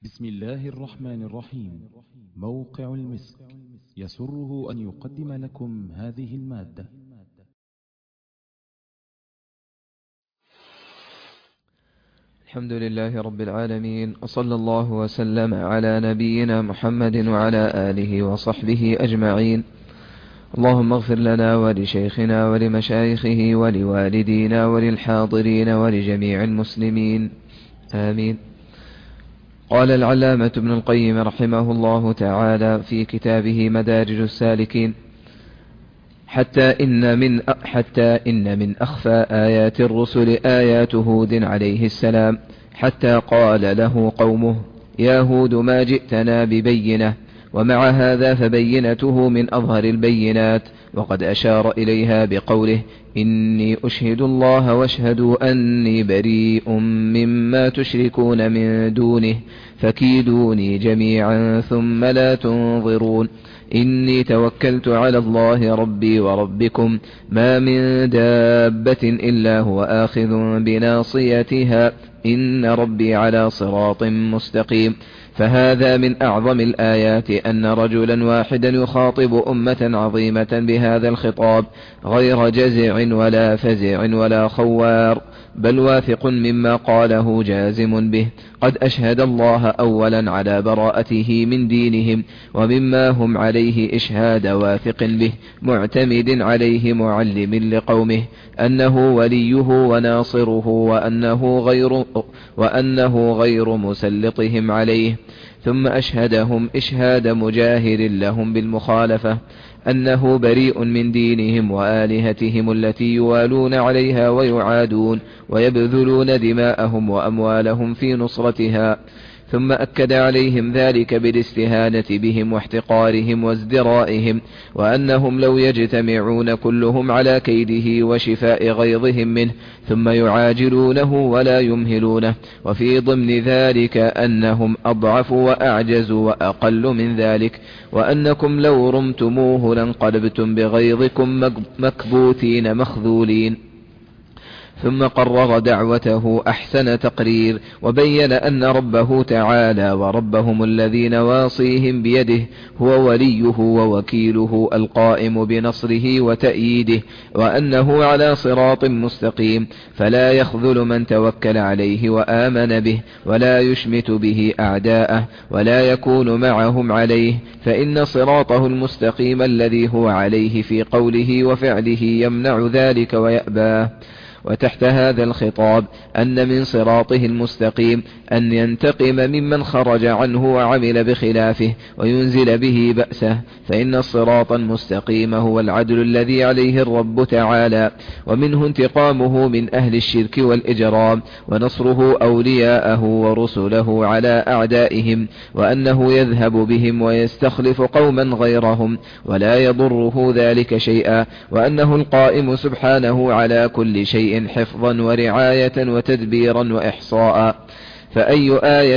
بسم الله الرحمن الرحيم. موقع المسك يسره أن يقدم لكم هذه المادة. الحمد لله رب العالمين، وصلى الله وسلم على نبينا محمد وعلى آله وصحبه أجمعين. اللهم اغفر لنا ولشيخنا ولمشايخه ولوالدينا وللحاضرين ولجميع المسلمين، آمين. قال العلامة ابن القيم رحمه الله تعالى في كتابه مدارج السالكين: حتى إن من أخفى آيات الرسل آيات هود عليه السلام، حتى قال له قومه: يا هود ما جئتنا ببينة، ومع هذا فبينته من أظهر البينات، وقد أشار إليها بقوله: إني أشهد الله واشهدوا أني بريء مما تشركون من دونه فكيدوني جميعا ثم لا تنظرون. إني توكلت على الله ربي وربكم، ما من دابة إلا هو آخذ بناصيتها، إن ربي على صراط مستقيم. فهذا من أعظم الآيات أن رجلا واحدا يخاطب أمة عظيمة بهذا الخطاب، غير جزع ولا فزع ولا خوار، بل واثق مما قاله جازم به، قد أشهد الله أولا على براءته من دينهم ومما هم عليه إشهاد واثق به، معتمد عليه معلم لقومه أنه وليه وناصره، وأنه غير مسلطهم عليه. ثم أشهدهم إشهاد مجاهر لهم بالمخالفة، أنه بريء من دينهم وآلهتهم التي يوالون عليها ويعادون ويبذلون دماءهم وأموالهم في نصرتها. ثم أكد عليهم ذلك بالاستهانة بهم واحتقارهم وازدرائهم، وأنهم لو يجتمعون كلهم على كيده وشفاء غيظهم منه ثم يعاجلونه ولا يمهلونه، وفي ضمن ذلك أنهم أضعف وأعجز وأقل من ذلك، وأنكم لو رمتموه لانقلبتم بغيظكم مكبوتين مخذولين. ثم قرر دعوته أحسن تقرير، وبين أن ربه تعالى وربهم الذي نواصيهم بيده هو وليه ووكيله القائم بنصره وتأييده، وأنه على صراط مستقيم، فلا يخذل من توكل عليه وآمن به، ولا يشمت به أعداءه، ولا يكون معهم عليه، فإن صراطه المستقيم الذي هو عليه في قوله وفعله يمنع ذلك ويأباه. وتحت هذا الخطاب أن من صراطه المستقيم أن ينتقم ممن خرج عنه وعمل بخلافه وينزل به بأسه، فإن الصراط المستقيم هو العدل الذي عليه الرب تعالى، ومنه انتقامه من أهل الشرك والإجرام، ونصره أولياءه ورسله على أعدائهم، وأنه يذهب بهم ويستخلف قوما غيرهم ولا يضره ذلك شيئا، وأنه القائم سبحانه على كل شيء حفظا ورعاية وتدبيرا وإحصاء. فأي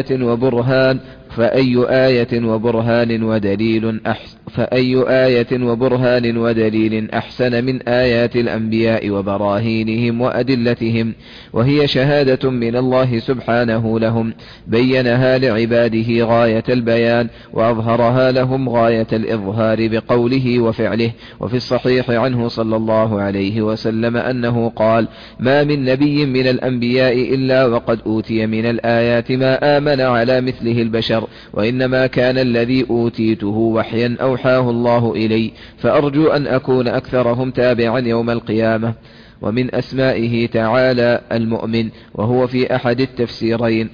آية وبرهان ودليل أحسن من آيات الأنبياء وبراهينهم وأدلتهم، وهي شهادة من الله سبحانه لهم، بينها لعباده غاية البيان، وأظهرها لهم غاية الإظهار بقوله وفعله. وفي الصحيح عنه صلى الله عليه وسلم أنه قال: ما من نبي من الأنبياء إلا وقد أوتي من الآيات ما آمن على مثله البشر، وإنما كان الذي أوتيته وحيا أوحاه الله إلي، فأرجو أن أكون أكثرهم تابعا يوم القيامة. ومن أسمائه تعالى المؤمن، وهو في أحد التفسيرين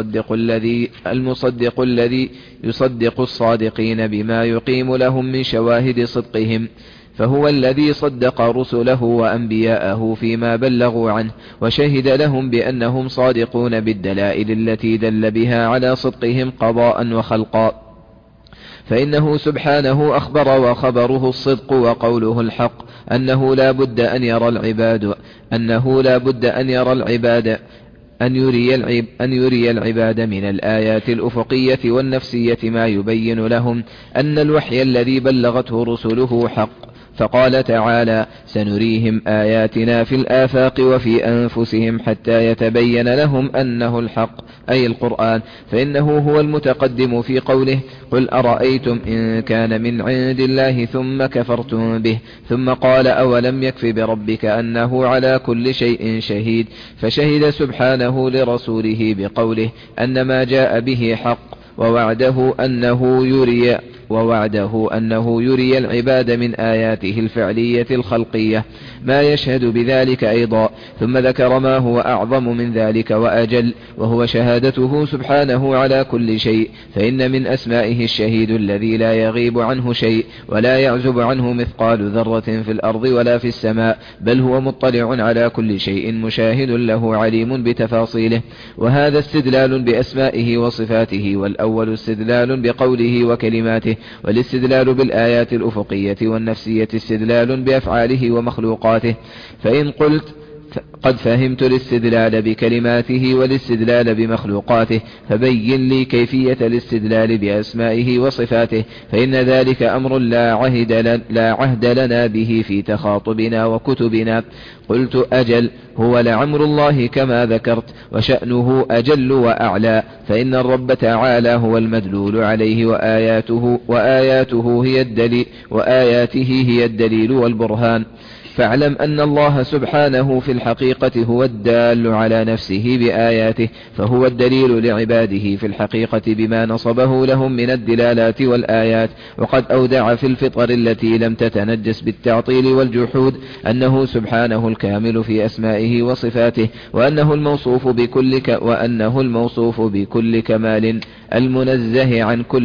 المصدق الذي يصدق الصادقين بما يقيم لهم من شواهد صدقهم، فهو الذي صدق رسله وأنبياءه فيما بلغوا عنه، وشهد لهم بأنهم صادقون بالدلائل التي دل بها على صدقهم قضاء وخلقا، فإنه سبحانه أخبر وخبره الصدق وقوله الحق، أنه لا بد أن يري العباد من الآيات الأفقية والنفسية ما يبين لهم أن الوحي الذي بلغته رسله حق، فقال تعالى: سنريهم آياتنا في الآفاق وفي أنفسهم حتى يتبين لهم أنه الحق، أي القرآن، فإنه هو المتقدم في قوله: قل أرأيتم إن كان من عند الله ثم كفرتم به، ثم قال: أولم يكف بربك أنه على كل شيء شهيد، فشهد سبحانه لرسوله بقوله أن ما جاء به حق، ووعده أنه يري العباد من آياته الفعلية الخلقية ما يشهد بذلك أيضا، ثم ذكر ما هو أعظم من ذلك وأجل، وهو شهادته سبحانه على كل شيء، فإن من أسمائه الشهيد الذي لا يغيب عنه شيء ولا يعزب عنه مثقال ذرة في الأرض ولا في السماء، بل هو مطلع على كل شيء مشاهد له عليم بتفاصيله. وهذا استدلال بأسمائه وصفاته، والأول استدلال بقوله وكلماته، والاستدلال بالآيات الأفقية والنفسية استدلال بأفعاله ومخلوقاته. فإن قلت قد فهمت الاستدلال بكلماته والاستدلال بمخلوقاته، فبين لي كيفية الاستدلال بأسمائه وصفاته، فإن ذلك أمر لا عهد لنا به في تخاطبنا وكتبنا. قلت: أجل، هو لعمر الله كما ذكرت، وشأنه أجل وأعلى، فإن الرب تعالى هو المدلول عليه، وآياته هي الدليل والبرهان. فاعلم أن الله سبحانه في الحقيقة هو الدال على نفسه بآياته، فهو الدليل لعباده في الحقيقة بما نصبه لهم من الدلالات والآيات. وقد أودع في الفطر التي لم تتنجس بالتعطيل والجحود أنه سبحانه الكامل في أسمائه وصفاته، وأنه الموصوف بكل كمال، المنزه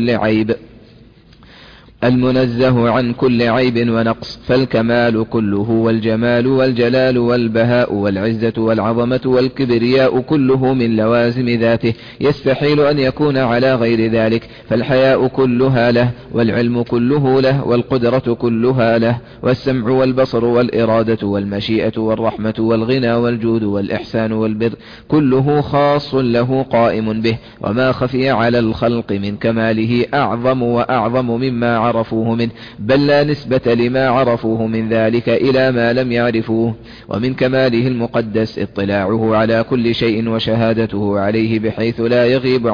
عن كل عيب ونقص، فالكمال كله والجمال والجلال والبهاء والعزة والعظمة والكبرياء كله من لوازم ذاته، يستحيل أن يكون على غير ذلك. فالحياء كلها له، والعلم كله له، والقدرة كلها له، والسمع والبصر والإرادة والمشيئة والرحمة والغنى والجود والإحسان والبر كله خاص له قائم به. وما خفي على الخلق من كماله أعظم وأعظم مما عرفوه منه، بل لا نسبة لما عرفوه من ذلك إلى ما لم يعرفوه. ومن كماله المقدس اطلاعه على كل شيء وشهادته عليه بحيث لا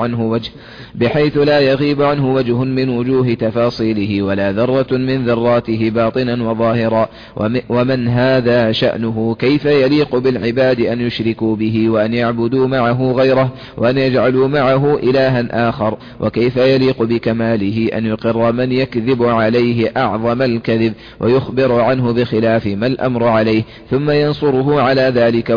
يغيب عنه وجه من وجوه تفاصيله، ولا ذرة من ذراته باطنا وظاهرا. ومن هذا شأنه كيف يليق بالعباد أن يشركوا به وأن يعبدوا معه غيره وأن يجعلوا معه إلها آخر؟ وكيف يليق بكماله أن يقر من يكذب عليه أعظم الكذب ويخبر عنه بخلاف ما الأمر عليه، ثم ينصره على ذلك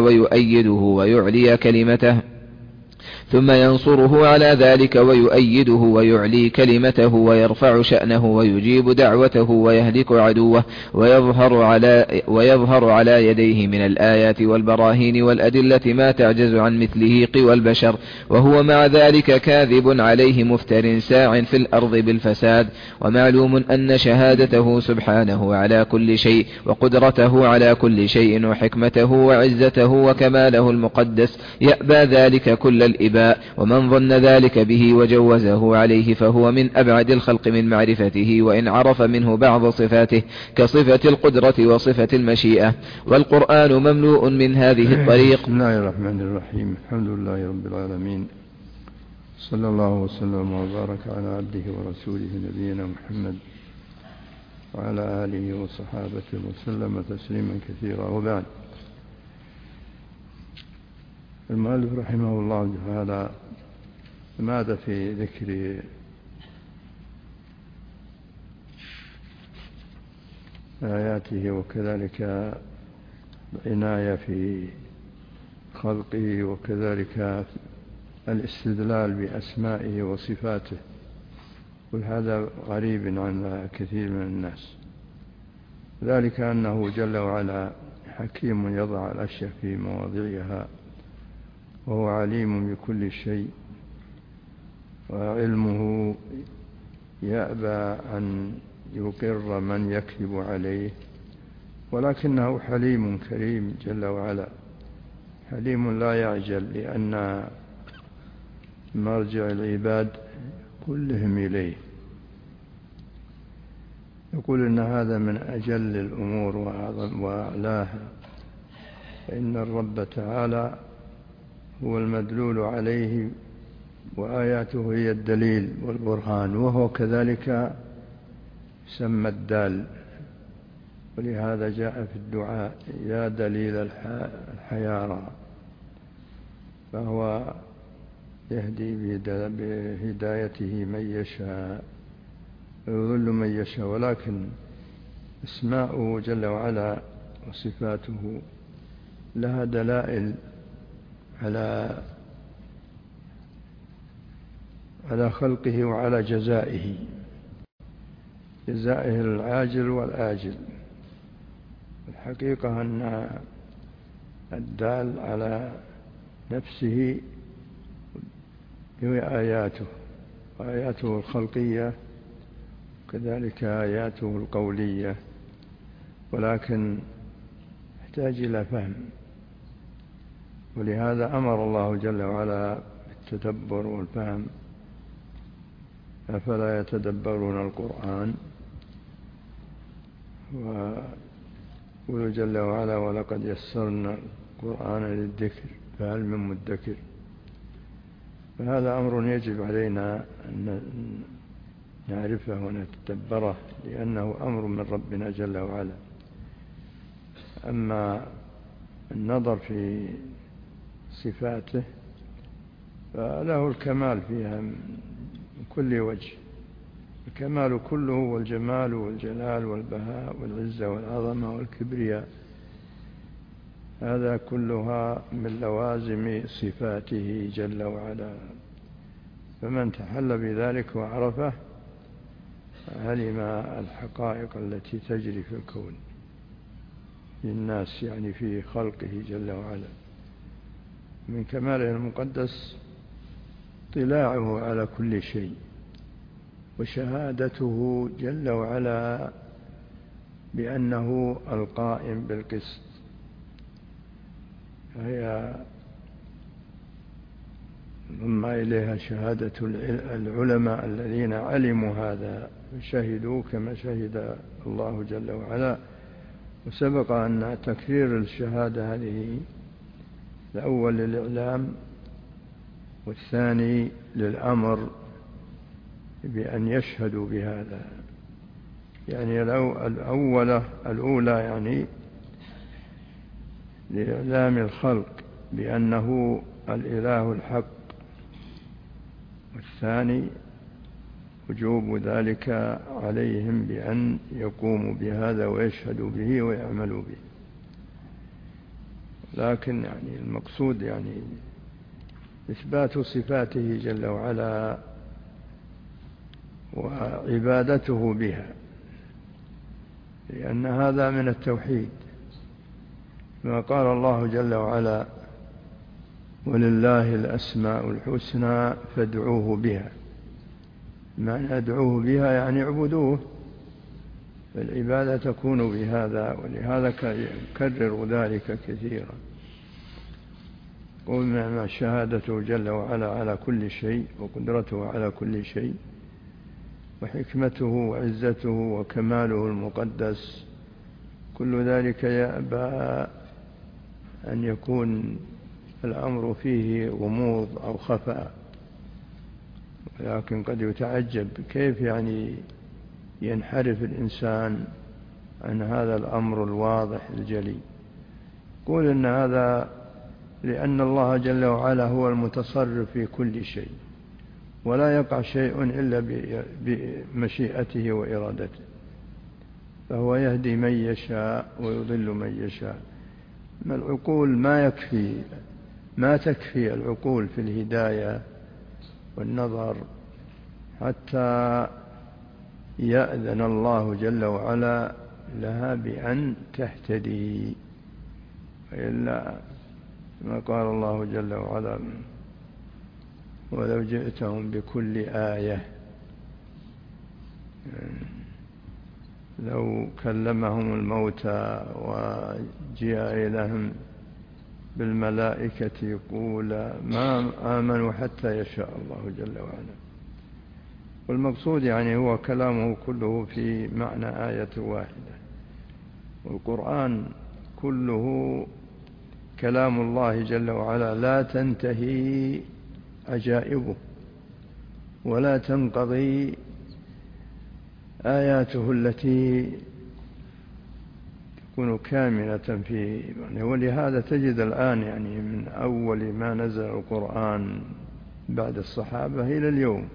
ويعلي كلمته ويرفع شأنه ويجيب دعوته ويهلك عدوه، ويظهر على يديه من الآيات والبراهين والأدلة ما تعجز عن مثله قوى البشر، وهو مع ذلك كاذب عليه مفتر ساع في الأرض بالفساد. ومعلوم أن شهادته سبحانه على كل شيء، وقدرته على كل شيء، وحكمته وعزته وكماله المقدس يأبى ذلك كل الإباء. ومن ظن ذلك به وجوزه عليه فهو من أبعد الخلق من معرفته، وإن عرف منه بعض صفاته كصفة القدرة وصفة المشيئة. والقرآن مملوء من هذه الطريق. بسم الله الرحمن الرحيم. الحمد لله رب العالمين، صلى الله وسلم وبارك على عبده ورسوله نبينا محمد وعلى آله وصحابته وسلم تسليما كثيرا. وبعد، المؤلف رحمه الله تعالى ماذا في ذكر آياته وكذلك العناية في خلقه وكذلك الاستدلال بأسمائه وصفاته، وهذا غريب عن كثير من الناس، ذلك أنه جل وعلا حكيم يضع الأشياء في مواضعها، وهو عليم بكل شيء، وعلمه يأبى أن يقر من يكذب عليه، ولكنه حليم كريم جل وعلا، حليم لا يعجل، لأن مرجع العباد كلهم إليه. يقول إن هذا من أجل الأمور وأعلاها، فإن الرب تعالى هو المدلول عليه، وآياته هي الدليل والبرهان، وهو كذلك سمى الدال. ولهذا جاء في الدعاء: يا دليل الحيارى. فهو يهدي بهدايته من يشاء ويضل من يشاء، ولكن اسماؤه جل وعلا وصفاته لها دلائل على خلقه وعلى جزائه العاجل والآجل. الحقيقة أن الدال على نفسه هي آياته الخلقية، كذلك آياته القولية، ولكن يحتاج إلى فهم. ولهذا أمر الله جل وعلا بالتدبر والفهم: أفلا يتدبرون القرآن؟ ويقول جل وعلا: ولقد يسرنا القرآن للذكر فهل من مدكر. فهذا أمر يجب علينا أن نعرفه ونتدبره، لأنه أمر من ربنا جل وعلا. أما النظر في صفاته فله الكمال فيها من كل وجه، الكمال كله والجمال والجلال والبهاء والعزة والعظمة والكبرياء، هذا كلها من لوازم صفاته جل وعلا. فمن تحل بذلك وعرفه علم الحقائق التي تجري في الكون في الناس، يعني في خلقه جل وعلا. من كماله المقدس اطلاعه على كل شيء، وشهادته جل وعلا بأنه القائم بالقسط، فهي ضم إليها شهادة العلماء الذين علموا هذا وشهدوا كما شهد الله جل وعلا. وسبق أن تكرير الشهادة هذه الأول للإعلام، والثاني للأمر بأن يشهدوا بهذا. يعني الأولى يعني لإعلام الخلق بأنه الإله الحق، والثاني وجوب ذلك عليهم بأن يقوموا بهذا ويشهدوا به ويعملوا به. لكن يعني المقصود يعني إثبات صفاته جل وعلا وعبادته بها، لأن هذا من التوحيد. ما قال الله جل وعلا: ولله الأسماء الحسنى فادعوه بها. معنى ادعوه بها يعني اعبدوه، فالعبادة تكون بهذا، ولهذا كرر ذلك كثيرا. قل مع شهادته جل وعلا على كل شيء، وقدرته على كل شيء، وحكمته وعزته وكماله المقدس، كل ذلك يأبى أن يكون الأمر فيه غموض أو خفاء. ولكن قد يتعجب كيف يعني ينحرف الإنسان عن هذا الأمر الواضح الجلي. قول إن هذا لأن الله جل وعلا هو المتصرف في كل شيء، ولا يقع شيء إلا بمشيئته وإرادته، فهو يهدي من يشاء ويضل من يشاء. ما العقول ما تكفي العقول في الهداية والنظر حتى يأذن الله جل وعلا لها بأن تهتدي، إلا ما قال الله جل وعلا: ولو جئتهم بكل آية، لو كلمهم الموتى وجيء إليهم بالملائكة يقول ما آمنوا حتى يشاء الله جل وعلا. والمقصود يعني هو كلامه كله في معنى آية واحدة، والقرآن كله كلام الله جل وعلا لا تنتهي عجائبه ولا تنقضي آياته التي تكون كاملة فيه. ولهذا تجد الآن يعني من أول ما نزل القرآن بعد الصحابة إلى اليوم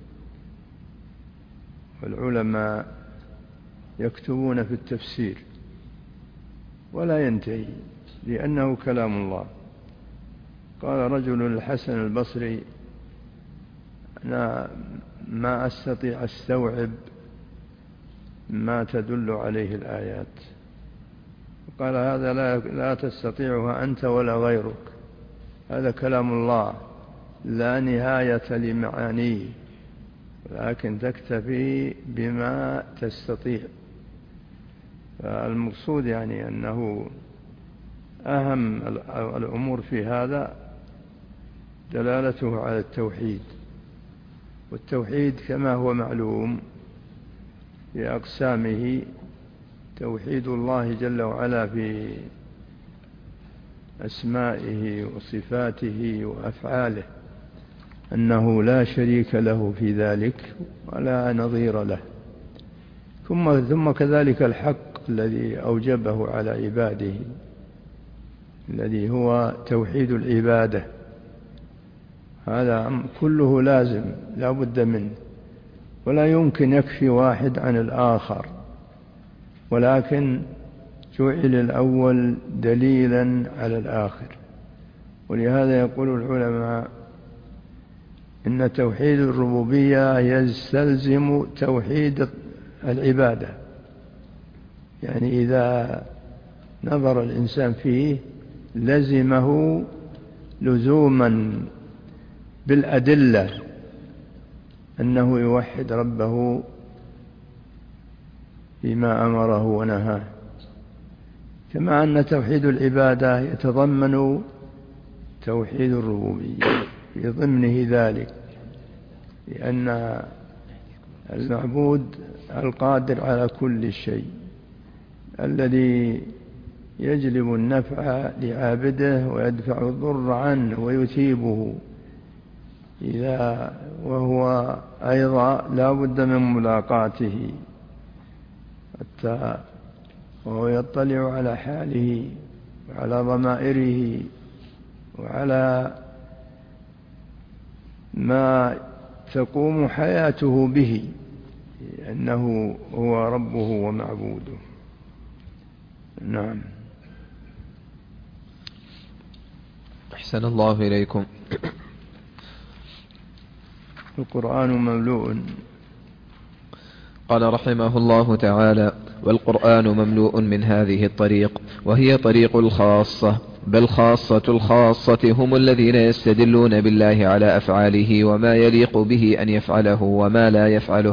والعلماء يكتبون في التفسير ولا ينتهي لأنه كلام الله. قال رجل للحسن البصري: أنا ما أستطيع أستوعب ما تدل عليه الآيات. قال: هذا لا تستطيعها أنت ولا غيرك، هذا كلام الله لا نهاية لمعانيه، لكن تكتفي بما تستطيع. فالمقصود يعني أنه أهم الأمور في هذا دلالته على التوحيد، والتوحيد كما هو معلوم في أقسامه: توحيد الله جل وعلا في أسمائه وصفاته وأفعاله، أنه لا شريك له في ذلك ولا نظير له. ثم كذلك الحق الذي أوجبه على عباده، الذي هو توحيد العبادة، هذا كله لازم لا بد منه، ولا يمكن يكفي واحد عن الآخر، ولكن جعل الأول دليلا على الآخر. ولهذا يقول العلماء إن توحيد الربوبية يستلزم توحيد العبادة، يعني إذا نظر الإنسان فيه لزمه لزوما بالأدلة أنه يوحد ربه فيما أمره ونهاه، كما أن توحيد العبادة يتضمن توحيد الربوبية في ضمنه ذلك، لأن المعبود القادر على كل شيء الذي يجلب النفع لعابده ويدفع الضر عنه ويثيبه، وهو أيضا لا بد من ملاقاته حتى وهو يطلع على حاله وعلى ضمائره وعلى ما تقوم حياته به، لأنه هو ربه ومعبوده. نعم. أحسن الله إليكم. القرآن مملوء. قال رحمه الله تعالى: والقرآن مملوء من هذه الطريق، وهي طريق الخاصة، بل خاصة الخاصة هم الذين يستدلون بالله على أفعاله وما يليق به أن يفعله وما لا يفعله.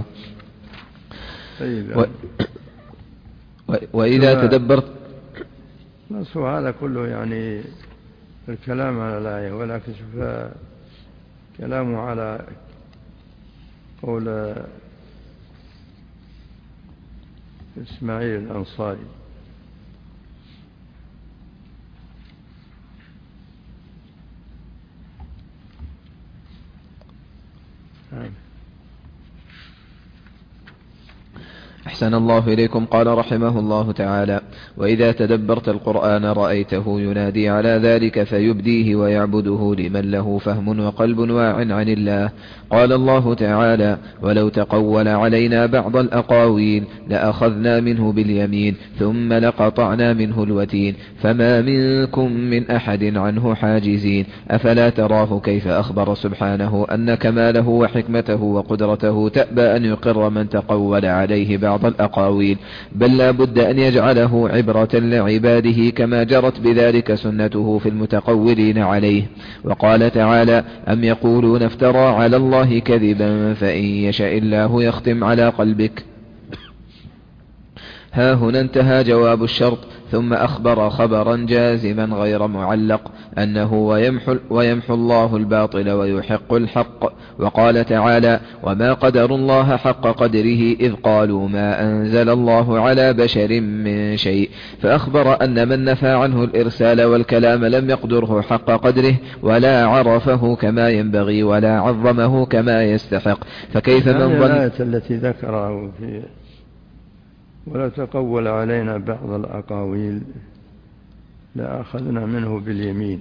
وإذا تدبرت هذا كله يعني الكلام على الآية، ولكن شوف كلامه على قول إسماعيل الأنصاري: أحسن الله إليكم. قال رحمه الله تعالى: وإذا تدبرت القرآن رأيته ينادي على ذلك فيبديه ويعبده لمن له فهم وقلب واع عن الله. قال الله تعالى: ولو تقول علينا بعض الأقاويل لأخذنا منه باليمين ثم لقطعنا منه الوتين فما منكم من أحد عنه حاجزين. أفلا تراه كيف أخبر سبحانه أن كماله وحكمته وقدرته تأبى أن يقر من تقول عليه بعض الأقاويل، بل لا بد أن يجعله عبرة لعباده كما جرت بذلك سنته في المتقولين عليه. وقال تعالى: أم يقولون افترى على الله كذبا فإن يشاء الله يختم على قلبك. ها هنا انتهى جواب الشرط، ثم أخبر خبرا جازما غير معلق أنه ويمحو الله الباطل ويحق الحق. وقال تعالى: وما قدر الله حق قدره إذ قالوا ما أنزل الله على بشر من شيء. فأخبر أن من نفى عنه الإرسال والكلام لم يقدره حق قدره ولا عرفه كما ينبغي ولا عظمه كما يستحق. فكيف من ظن الآية التي ذكره في ولا تقول علينا بعض الأقاويل لأخذنا منه باليمين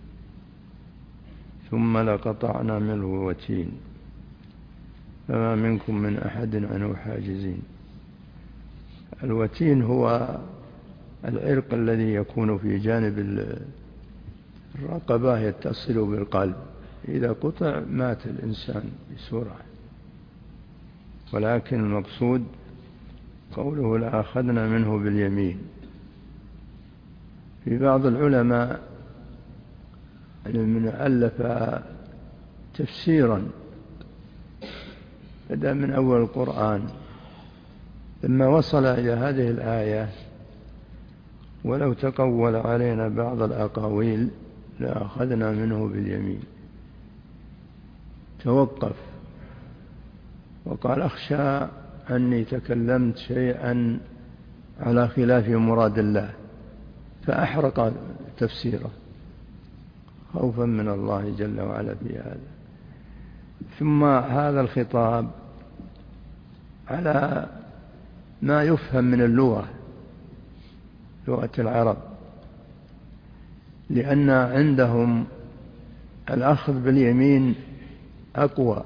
ثم لقطعنا منه الوتين فما منكم من أحد عنه حاجزين. الوتين هو العرق الذي يكون في جانب الرقبة يتصل بالقلب، إذا قطع مات الإنسان بسرعة. ولكن المقصود قوله لأخذنا منه باليمين. في بعض العلماء من ألف تفسيرا بدأ من أول القرآن لما وصل إلى هذه الآية ولو تقول علينا بعض الأقاويل لأخذنا منه باليمين، توقف وقال أخشى أني تكلمت شيئا على خلاف مراد الله، فأحرق تفسيره خوفا من الله جل وعلا في هذا. ثم هذا الخطاب على ما يفهم من اللغة، لغة العرب، لأن عندهم الأخذ باليمين أقوى.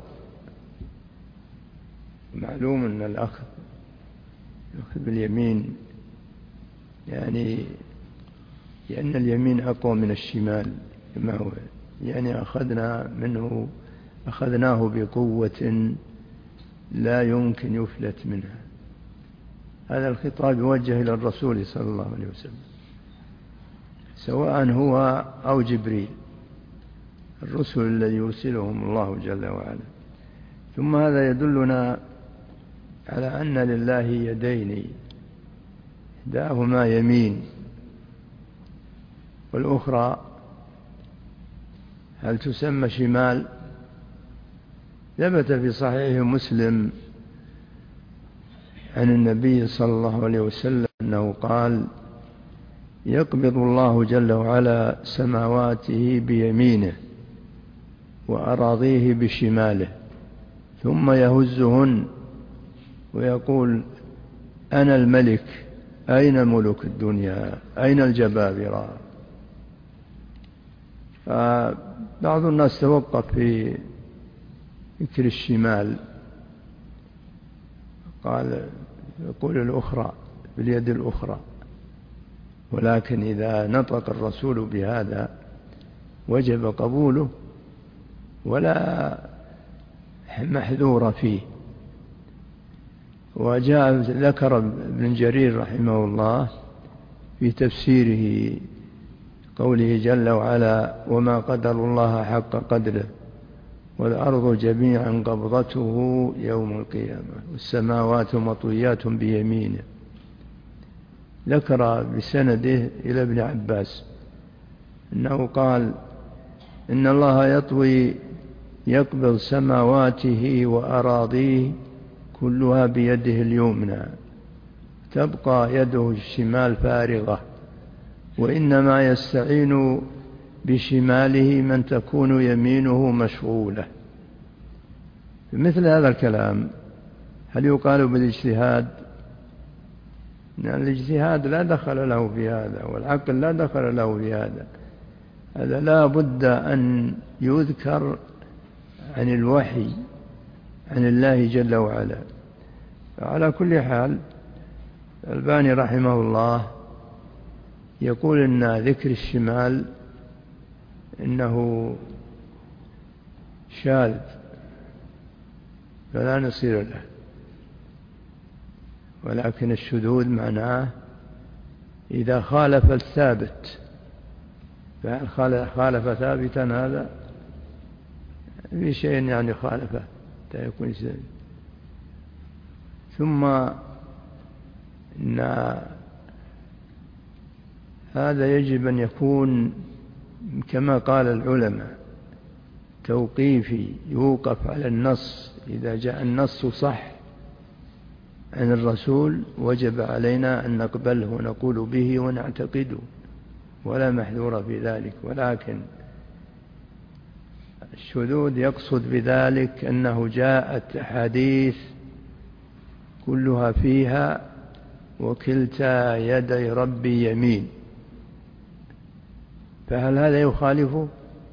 معلوم أن الأخذ باليمين يعني لأن اليمين أقوى من الشمال كما هو، يعني أخذناه بقوة لا يمكن يفلت منها. هذا الخطاب يوجه إلى الرسول صلى الله عليه وسلم سواء هو أو جبريل، الرسل الذي يرسلهم الله جل وعلا. ثم هذا يدلنا على أن لله يدين، إحداهما يمين والأخرى هل تسمى شمال؟ ثبت في صحيح مسلم عن النبي صلى الله عليه وسلم أنه قال: يقبض الله جل وعلا سماواته بيمينه وأراضيه بشماله ثم يهزهن ويقول: أنا الملك، أين ملك الدنيا، أين الجبابرة؟ فبعض الناس توقف في ذكر الشمال، قال يقول الأخرى باليد الأخرى، ولكن إذا نطق الرسول بهذا وجب قبوله ولا محذور فيه. وجاء ذكر ابن جرير رحمه الله في تفسيره قوله جل وعلا: وما قدر الله حق قدره والأرض جميعا قبضته يوم القيامة والسماوات مطويات بيمينه. ذكر بسنده إلى ابن عباس أنه قال: إن الله يطوي يقبض سماواته وأراضيه كلها بيده اليمنى، تبقى يده الشمال فارغة، وإنما يستعين بشماله من تكون يمينه مشغولة. مثل هذا الكلام هل يقال بالاجتهاد؟ الاجتهاد لا دخل له في هذا، والعقل لا دخل له في هذا. هذا لا بد أن يذكر عن الوحي عن الله جل وعلا. على كل حال الألباني رحمه الله يقول إن ذكر الشمال إنه شاذ فلا نصير له، ولكن الشذوذ معناه إذا خالف الثابت، فهل خالف ثابتا هذا في شيء يعني خالفه يكون شيء. ثم إن هذا يجب أن يكون كما قال العلماء توقيفي، يوقف على النص. إذا جاء النص صح عن الرسول وجب علينا أن نقبله ونقول به ونعتقده، ولا محذور في ذلك. ولكن الشذوذ يقصد بذلك أنه جاءت أحاديث كلها فيها وكلتا يدي ربي يمين، فهل هذا يخالفه؟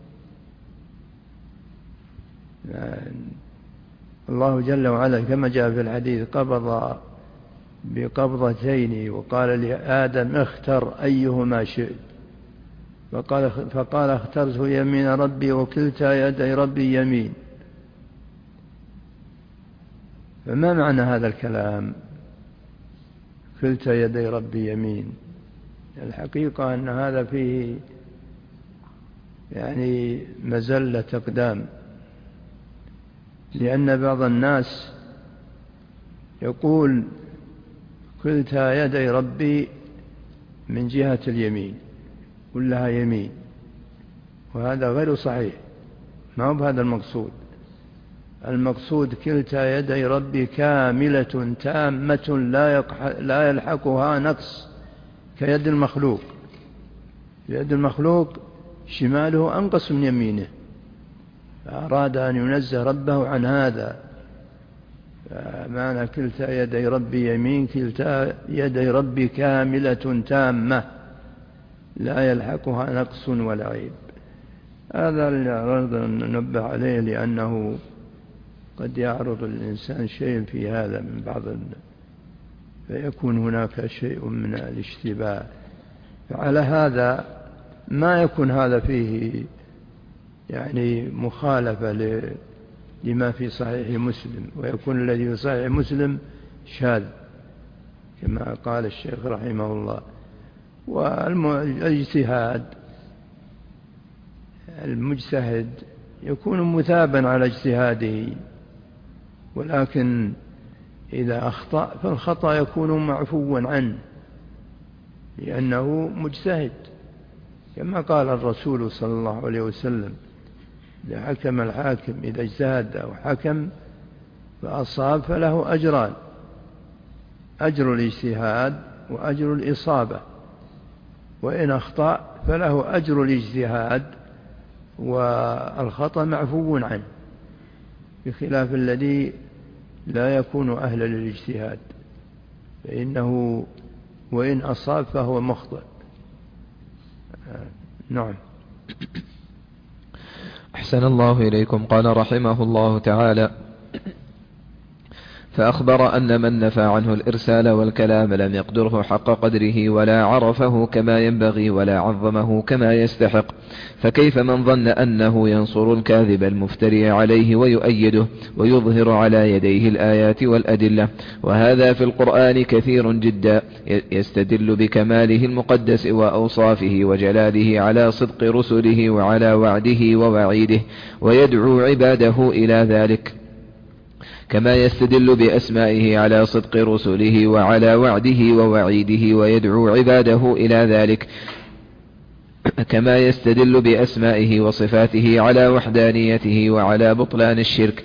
الله جل وعلا كما جاء في الحديث قبض بقبضتين وقال لآدم اختر أيهما شئت، فقال اخترت يمين ربي وكلتا يدي ربي يمين. فما معنى هذا الكلام كلتا يدي ربي يمين؟ الحقيقة أن هذا فيه يعني مزلة أقدام، لأن بعض الناس يقول كلتا يدي ربي من جهة اليمين كلها يمين، وهذا غير صحيح، ما هو بهذا المقصود. المقصود كلتا يدي ربي كاملة تامة لا يلحقها نقص كيد المخلوق. يد المخلوق شماله أنقص من يمينه، فأراد أن ينزه ربه عن هذا. معنى كلتا يدي ربي يمين كلتا يدي ربي كاملة تامة لا يلحقها نقص ولا عيب. هذا اللي أراد أن ننبه عليه، لأنه قد يعرض الإنسان شيء في هذا من بعض فيكون هناك شيء من الاشتباه. فعلى هذا ما يكون هذا فيه يعني مخالفة لما في صحيح مسلم، ويكون الذي في صحيح مسلم شاذ كما قال الشيخ رحمه الله. والاجتهاد المجتهد يكون مثابا على اجتهاده، ولكن إذا أخطأ فالخطأ يكون معفوا عنه لأنه مجتهد، كما قال الرسول صلى الله عليه وسلم إذا حكم الحاكم إذا اجتهد أو حكم فأصاب فله أجران، أجر الاجتهاد وأجر الإصابة، وإن أخطأ فله أجر الاجتهاد والخطأ معفو عنه، بخلاف الذي لا يكون أهلا للاجتهاد فإنه وإن أصاب فهو مخطئ. نعم. أحسن الله إليكم. قال رحمه الله تعالى: فأخبر أن من نفى عنه الإرسال والكلام لم يقدره حق قدره ولا عرفه كما ينبغي ولا عظمه كما يستحق، فكيف من ظن أنه ينصر الكاذب المفتري عليه ويؤيده ويظهر على يديه الآيات والأدلة؟ وهذا في القرآن كثير جدا، يستدل بكماله المقدس وأوصافه وجلاله على صدق رسله وعلى وعده ووعيده، ويدعو عباده إلى ذلك، كما يستدل بأسمائه على صدق رسله وعلى وعده ووعيده، ويدعو عباده إلى ذلك، كما يستدل بأسمائه وصفاته على وحدانيته وعلى بطلان الشرك،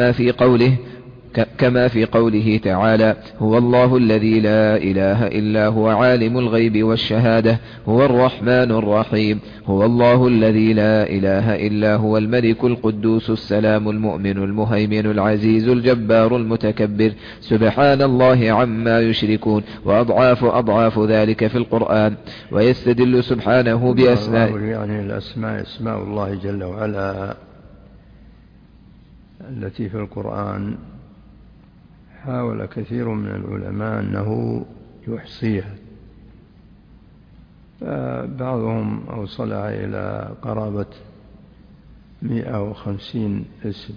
كما في قوله تعالى: هو الله الذي لا إله إلا هو عالم الغيب والشهادة هو الرحمن الرحيم، هو الله الذي لا إله إلا هو الملك القدوس السلام المؤمن المهيمن العزيز الجبار المتكبر، سبحان الله عما يشركون، وأضعاف ذلك في القرآن. ويستدل سبحانه بأسماء، يعني الأسماء اسماء الله جل وعلا التي في القرآن حاول كثير من العلماء أنه يحصيها، فبعضهم أوصلها إلى قرابة 150 اسم.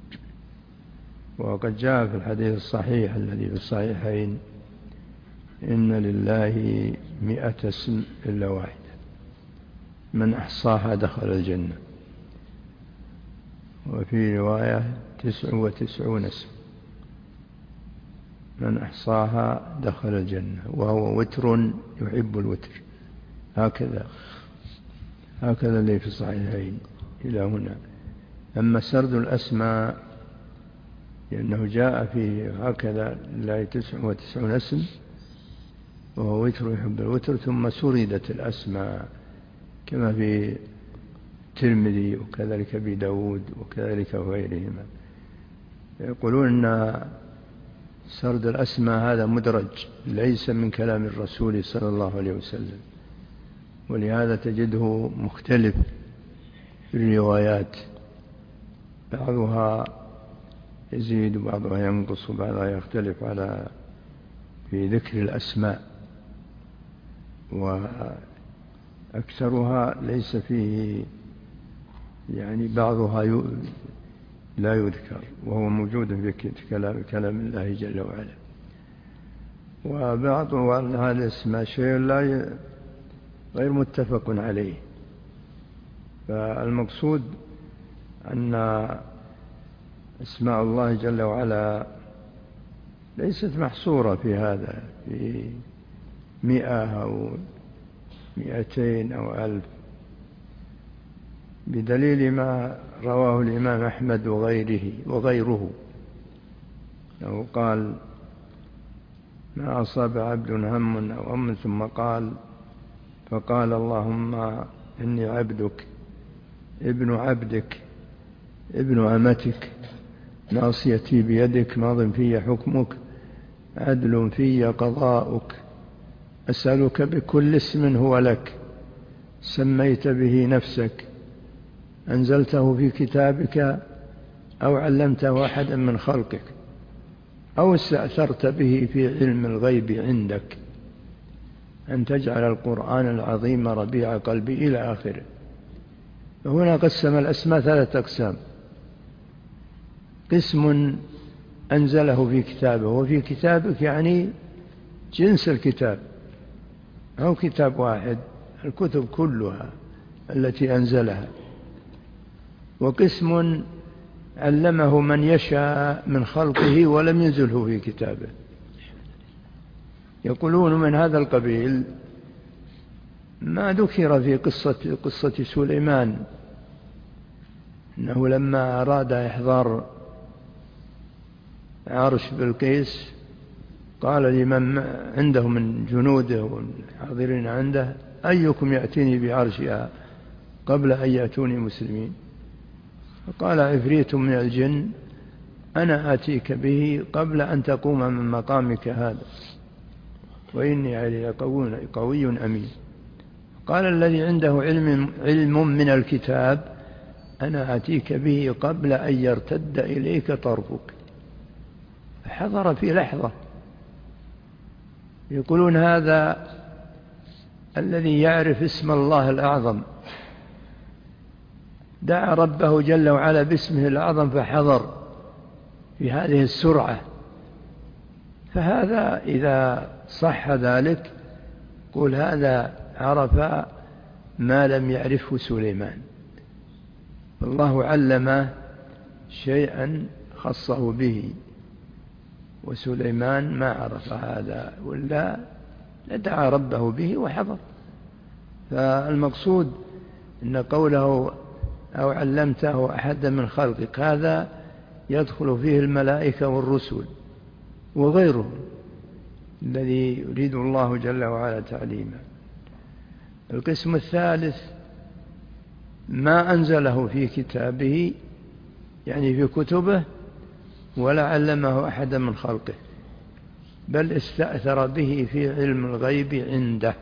وقد جاء في الحديث الصحيح الذي في الصحيحين: إن لله 100 اسم إلا واحدة من أحصاها دخل الجنة. وفي رواية 99 اسم من أحصاها دخل الجنة، وهو وتر يحب الوتر. هكذا اللي في الصحيحين إلى هنا. أما سرد الأسماء لأنه جاء فيه هكذا لله 99 اسم وهو وتر يحب الوتر، ثم سردت الأسماء كما في الترمذي وكذلك في داود وكذلك غيرهما. يقولون أن سرد الأسماء هذا مدرج ليس من كلام الرسول صلى الله عليه وسلم، ولهذا تجده مختلف في الروايات، بعضها يزيد وبعضها ينقص وبعضها يختلف على في ذكر الأسماء، وأكثرها ليس فيه يعني بعضها لا يذكر وهو موجود في كلام الله جل وعلا. وبعض هذا الاسم شيء غير متفق عليه. فالمقصود أن أسماء الله جل وعلا ليست محصورة في هذا في 100 أو 200 أو 1000، بدليل ما رواه الإمام أحمد وغيره أنه قال: ما أصاب عبد هم أو أم ثم فقال اللهم إني عبدك ابن عبدك ابن أمتك ناصيتي بيدك ماض في حكمك عدل في قضاؤك أسألك بكل اسم هو لك سميت به نفسك أنزلته في كتابك أو علمته أحدا من خلقك أو استأثرت به في علم الغيب عندك أن تجعل القرآن العظيم ربيع قلبي إلى آخره. فهنا قسم الأسماء 3 أقسام: قسم أنزله في كتابه، وفي كتابك يعني جنس الكتاب أو كتاب واحد، الكتب كلها التي أنزلها. وقسم علمه من يشاء من خلقه ولم ينزله في كتابه. يقولون من هذا القبيل ما ذكر في قصة سليمان، أنه لما أراد إحضار عرش بلقيس قال لمن عنده من جنوده والحاضرين عنده: أيكم يأتيني بعرشها قبل أن يأتوني مسلمين؟ فقال عفريت من الجن: أنا آتيك به قبل أن تقوم من مقامك هذا وإني عليه قوي أمين. قال الذي عنده علم من الكتاب: أنا آتيك به قبل أن يرتد إليك طرفك. حضر في لحظة. يقولون هذا الذي يعرف اسم الله الأعظم دعا ربه جل وعلا باسمه الأعظم فحضر في هذه السرعة. فهذا إذا صح ذلك قل هذا عرف ما لم يعرفه سليمان، فالله علم شيئا خصه به وسليمان ما عرف هذا، ولا لدعا ربه به وحضر. فالمقصود أن قوله أو علمته أحد من خلقك هذا يدخل فيه الملائكة والرسل وغيرهم الذي يريد الله جل وعلا تعليمه. القسم الثالث ما أنزله في كتابه يعني في كتبه ولا علمه أحد من خلقه، بل استأثر به في علم الغيب عنده.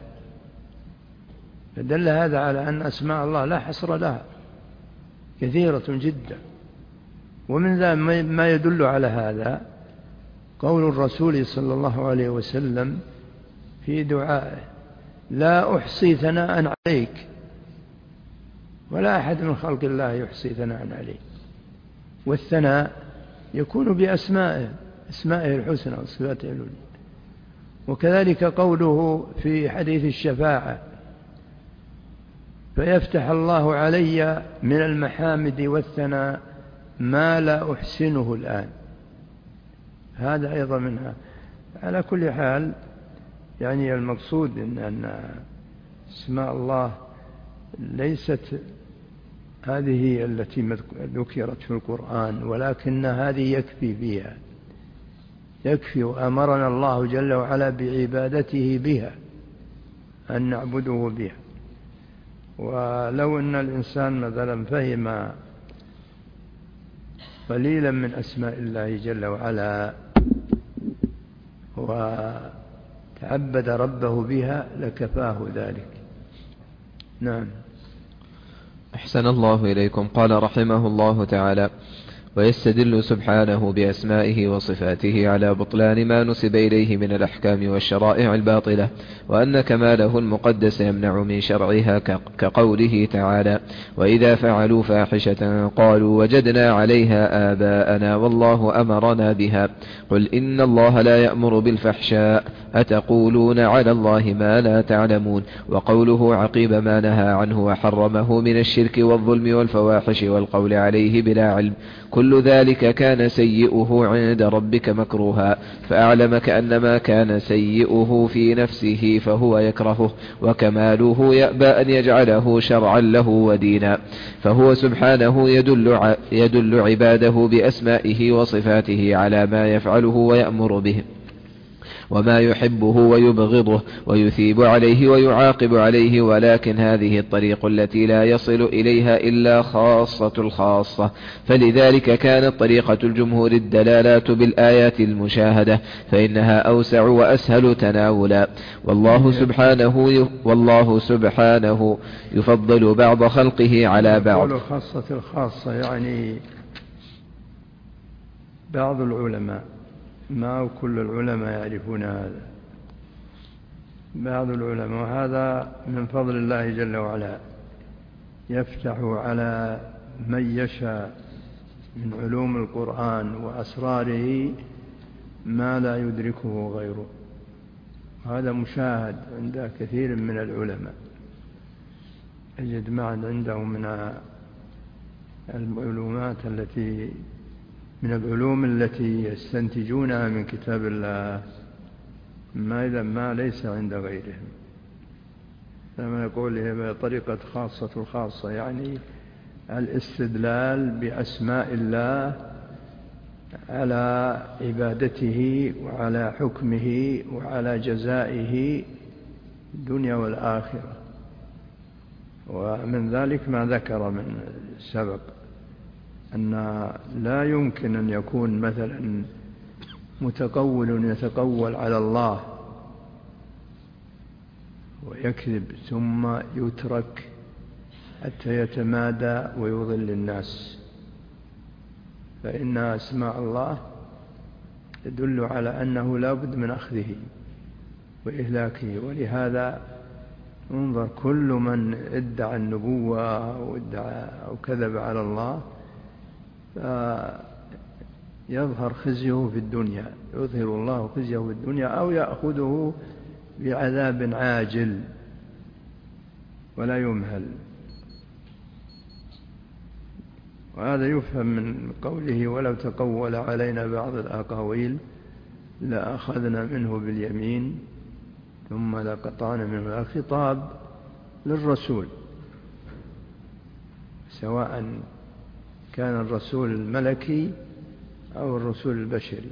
فدل هذا على أن أسماء الله لا حصر لها، كثيرة جدا. ومن ذا ما يدل على هذا قول الرسول صلى الله عليه وسلم في دعائه: لا أحصي ثناء عليك، ولا أحد من خلق الله يحصي ثناء عليك. والثناء يكون بأسمائه الحسنى وصفاته العليا. وكذلك قوله في حديث الشفاعة: فيفتح الله علي من المحامد والثناء ما لا أحسنه الآن. هذا أيضا منها. على كل حال يعني المقصود أن أسماء الله ليست هذه التي ذكرت في القرآن، ولكن هذه يكفي فيها، يكفي. وأمرنا الله جل وعلا بعبادته بها، أن نعبده بها. ولو أن الإنسان مثلا فهم قليلا من أسماء الله جل وعلا وتعبد ربه بها لكفاه ذلك. نعم. أحسن الله إليكم. قال رحمه الله تعالى: ويستدل سبحانه بأسمائه وصفاته على بطلان ما نسب إليه من الأحكام والشرائع الباطلة، وأن كماله المقدس يمنع من شرعها، كقوله تعالى: وإذا فعلوا فاحشة قالوا وجدنا عليها آباءنا والله أمرنا بها، قل إن الله لا يأمر بالفحشاء أتقولون على الله ما لا تعلمون. وقوله عقيب ما نهى عنه وحرمه من الشرك والظلم والفواحش والقول عليه بلا علم، كل ذلك كان سيئه عند ربك مكروها، فأعلمك أن ما كان سيئه في نفسه فهو يكرهه، وكماله يأبى أن يجعله شرعا له ودينا، فهو سبحانه يدل عباده بأسمائه وصفاته على ما يفعله ويأمر به، وما يحبه ويبغضه، ويثيب عليه ويعاقب عليه، ولكن هذه الطريق التي لا يصل إليها إلا خاصة الخاصة، فلذلك كانت طريقة الجمهور الدلالات بالآيات المشاهدة، فإنها أوسع وأسهل تناولا. والله سبحانه يفضل بعض خلقه على بعض. خاصة الخاصة يعني بعض العلماء، ما كل العلماء يعرفون هذا، بعض العلماء، وهذا من فضل الله جل وعلا، يفتح على من يشاء من علوم القرآن وأسراره ما لا يدركه غيره. هذا مشاهد عند كثير من العلماء، يجد ما عندهم من المعلومات التي من العلوم التي يستنتجونها من كتاب الله ما ليس عند غيرهم. لما يقول طريقة خاصة الخاصة يعني الاستدلال بأسماء الله على عبادته وعلى حكمه وعلى جزائه الدنيا والآخرة. ومن ذلك ما ذكر من سبق أن لا يمكن أن يكون مثلا متقول يتقول على الله ويكذب ثم يترك حتى يتمادى ويضل الناس، فإن أسماء الله تدل على أنه لا بد من أخذه وإهلاكه. ولهذا انظر كل من ادعى النبوة أو كذب على الله يظهر خزيه في الدنيا، يظهر الله خزيه في الدنيا أو يأخذه بعذاب عاجل ولا يمهل. وهذا يفهم من قوله: ولو تقول علينا بعض الأقاويل لأخذنا منه باليمين ثم لقطعنا منه. الخطاب للرسول، سواء كان الرسول الملكي أو الرسول البشري،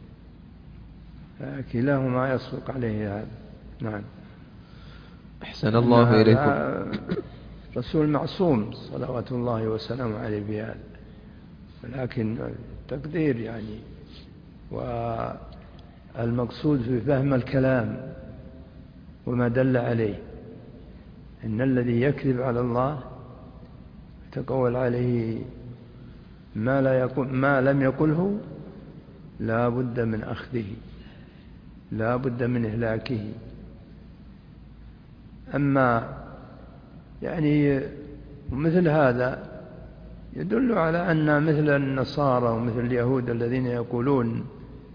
كلاهما يصدق عليه هذا. نعم. أحسن الله إليكم. رسول معصوم صلوات الله وسلامه عليه بهذا، ولكن تقدير يعني، والمقصود في فهم الكلام وما دل عليه، إن الذي يكذب على الله يتقول عليه ما لم يقله لا بد من أخذه، لا بد من إهلاكه. أما يعني مثل هذا يدل على أن مثل النصارى ومثل اليهود الذين يقولون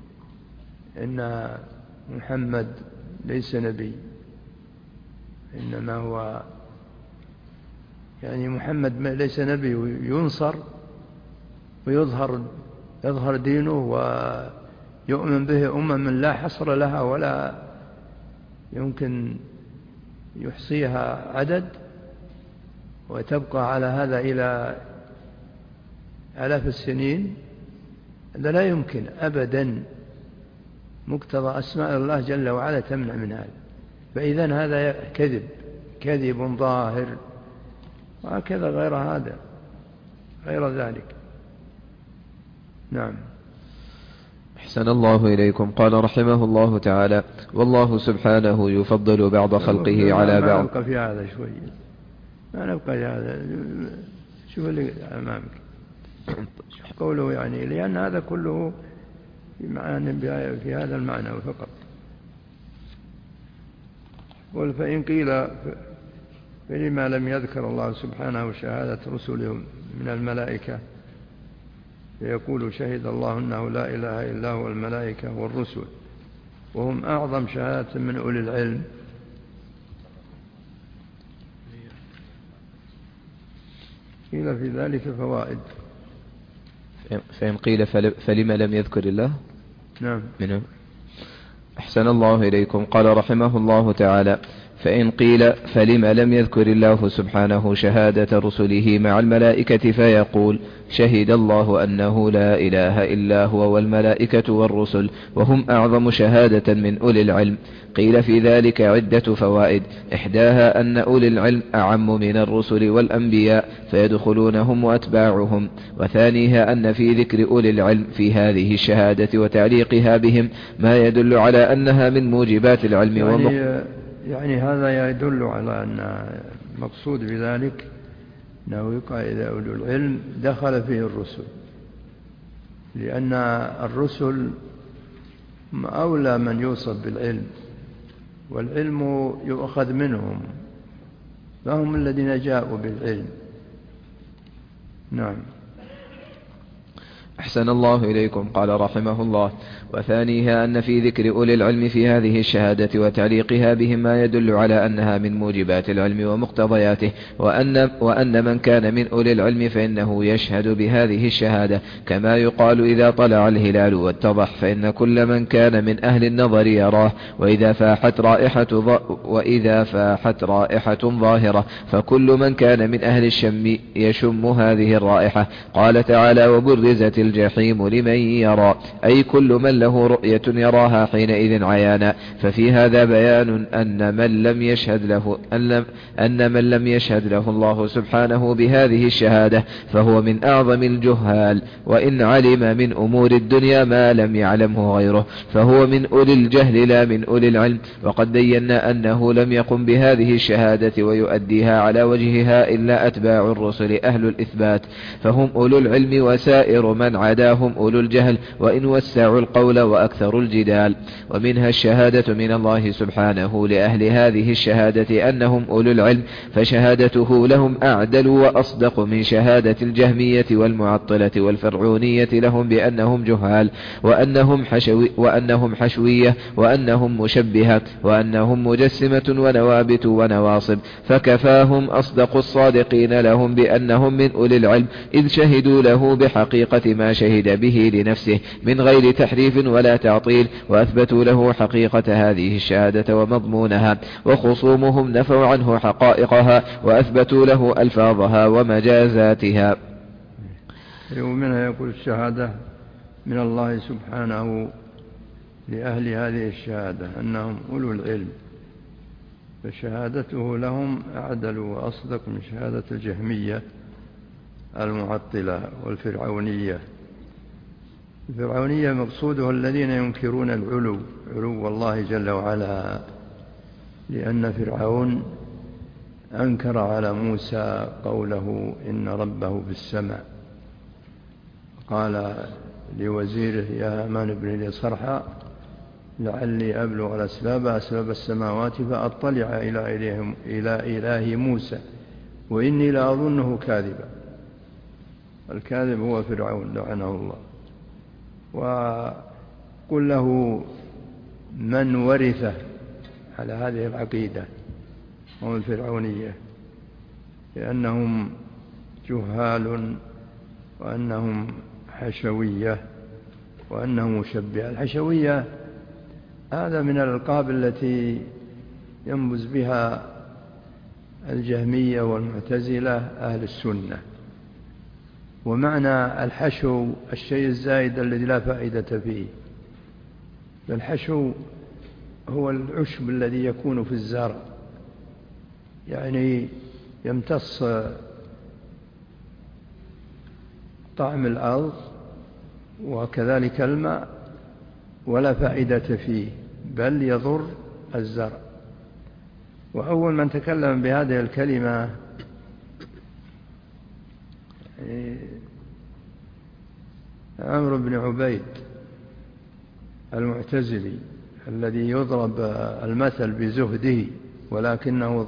إن محمد ليس نبي، إنما هو يعني محمد ليس نبي، وينصر ويظهر دينه ويؤمن به لا حصر لها ولا يمكن يحصيها عدد وتبقى على هذا إلى آلاف السنين، هذا لا يمكن أبدا. مقتضى أسماء الله جل وعلا تمنع من هذا، فإذن هذا كذب ظاهر، وهكذا غير ذلك. نعم. أحسن الله إليكم. قال رحمه الله تعالى: والله سبحانه يفضل بعض خلقه على بعض. ما نبقى في هذا شوي، ما نبقى في هذا. شوف اللي أمامك قوله يعني، لأن هذا كله في هذا المعنى فقط. قل فإن قيل فلما لم يذكر الله سبحانه شهادة رسله من الملائكة، فيقول شهد الله أنه لا إله إلا هو الملائكة والرسل وهم أعظم شهادة من أولي العلم. قيل في ذلك فوائد. فإن قيل فلما لم يذكر الله. نعم. منه. أحسن الله إليكم. قال رحمه الله تعالى: فإن قيل فلما لم يذكر الله سبحانه شهادة رسله مع الملائكة، فيقول شهد الله أنه لا إله إلا هو والملائكة والرسل وهم أعظم شهادة من أولي العلم. قيل في ذلك عدة فوائد، إحداها أن أولي العلم أعم من الرسل والأنبياء فيدخلونهم وأتباعهم، وثانيها أن في ذكر أولي العلم في هذه الشهادة وتعليقها بهم ما يدل على أنها من موجبات العلم يعني هذا يدل على أن المقصود بذلك أنه يقع إذا أولو العلم دخل فيه الرسل، لأن الرسل أولى من يوصف بالعلم، والعلم يؤخذ منهم، فهم الذين جاءوا بالعلم. نعم. أحسن الله إليكم. قال رحمه الله: وثانيها أن في ذكر أولي العلم في هذه الشهادة وتعليقها بهم ما يدل على أنها من موجبات العلم ومقتضياته، وأن من كان من أولي العلم فإنه يشهد بهذه الشهادة، كما يقال إذا طلع الهلال واتضح فإن كل من كان من أهل النظر يراه، وإذا فاحت رائحة ظاهرة فكل من كان من أهل الشم يشم هذه الرائحة. قال تعالى: وبرزت الجحيم لمن يرى، أي كل من له رؤية يراها حينئذ عيانا. ففي هذا بيان أن من لم يشهد له الله سبحانه بهذه الشهادة فهو من أعظم الجهال، وإن علم من أمور الدنيا ما لم يعلمه غيره فهو من أولي الجهل لا من أولي العلم. وقد بينا أنه لم يقم بهذه الشهادة ويؤديها على وجهها إلا أتباع الرسل أهل الإثبات، فهم أولو العلم، وسائر من عداهم أولو الجهل وإن وسعوا القول وأكثر الجدال. ومنها الشهادة من الله سبحانه لأهل هذه الشهادة أنهم أولو العلم، فشهادته لهم أعدل وأصدق من شهادة الجهمية والمعطلة والفرعونية لهم بأنهم جهال، وأنهم حشوية، وأنهم مشبهة، وأنهم مجسمة ونوابت ونواصب. فكفاهم أصدق الصادقين لهم بأنهم من أولي العلم، إذ شهدوا له بحقيقة ما شهد به لنفسه من غير تحريف ولا تعطيل، وأثبتوا له حقيقة هذه الشهادة ومضمونها، وخصومهم نفوا عنه حقائقها وأثبتوا له ألفاظها ومجازاتها. ومنها يقول الشهادة من الله سبحانه لأهل هذه الشهادة أنهم أولو العلم، فشهادته لهم أعدل وأصدق من شهادة الجهمية المعطلة والفرعونية. الفرعونية مقصودها الذين ينكرون علو الله جل وعلا، لأن فرعون أنكر على موسى قوله إن ربه في السماء، قال لوزيره يا هامان ابن لي صرحا لعلي أبلغ أسباب السماوات فأطلع إلى إله موسى وإني لأظنه كاذبا. الكاذب هو فرعون لعنه الله. وقل له من ورثه على هذه العقيدة هم الفرعونية، لأنهم جهال وأنهم حشوية وأنهم مشبهة. الحشوية هذا من الألقاب التي ينبذ بها الجهمية والمعتزلة أهل السنة. ومعنى الحشو الشيء الزائد الذي لا فائدة فيه. الحشو هو العشب الذي يكون في الزرع، يعني يمتص طعم الأرض وكذلك الماء ولا فائدة فيه، بل يضر الزرع. وأول من تكلم بهذه الكلمة عمرو بن عبيد المعتزلي الذي يضرب المثل بزهده، ولكنه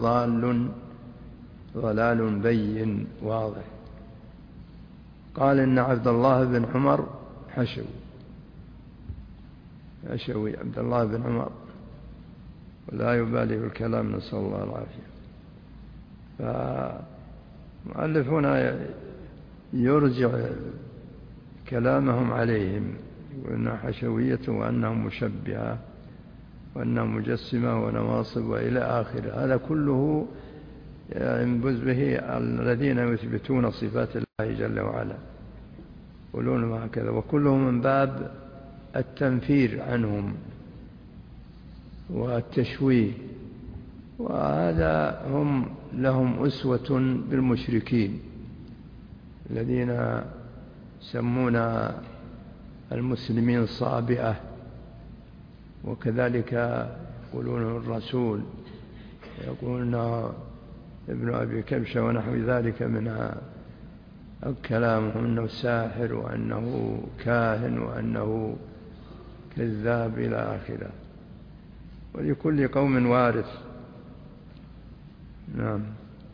ضلال بين واضح. قال إن عبد الله بن عمر حشوي عبد الله بن عمر، ولا يبالي بالكلام، نسأل الله العافية. فمؤلف هنا يرجع كلامهم عليهم، وأنها حشوية وأنهم مشبهة وأنهم مجسمة ونواصب وإلى آخره. هذا كله ينبذ به الذين يثبتون صفات الله جل وعلا، يقولون هكذا، وكله من باب التنفير عنهم والتشويه. وهذا هم لهم أسوة بالمشركين الذين يسمون المسلمين صابئة، وكذلك يقولون الرسول، يقولون ابن أبي كبشة ونحو ذلك من كلامهم أنه ساحر وأنه كاهن وأنه كذاب إلى آخره. ولكل قوم وارث. نعم.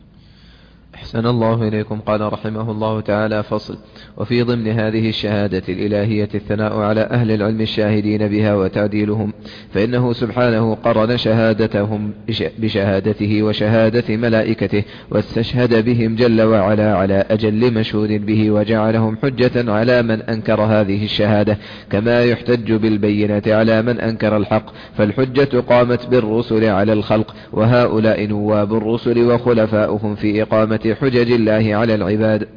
أحسن الله إليكم. قال رحمه الله تعالى: فصل. وفي ضمن هذه الشهادة الإلهية الثناء على أهل العلم الشاهدين بها وتعديلهم، فإنه سبحانه قرن شهادتهم بشهادته وشهادة ملائكته، واستشهد بهم جل وعلا على أجل مشهود به، وجعلهم حجة على من أنكر هذه الشهادة، كما يحتج بالبينة على من أنكر الحق. فالحجة قامت بالرسل على الخلق، وهؤلاء نواب الرسل وخلفاؤهم في إقامة حجج الله على العباد.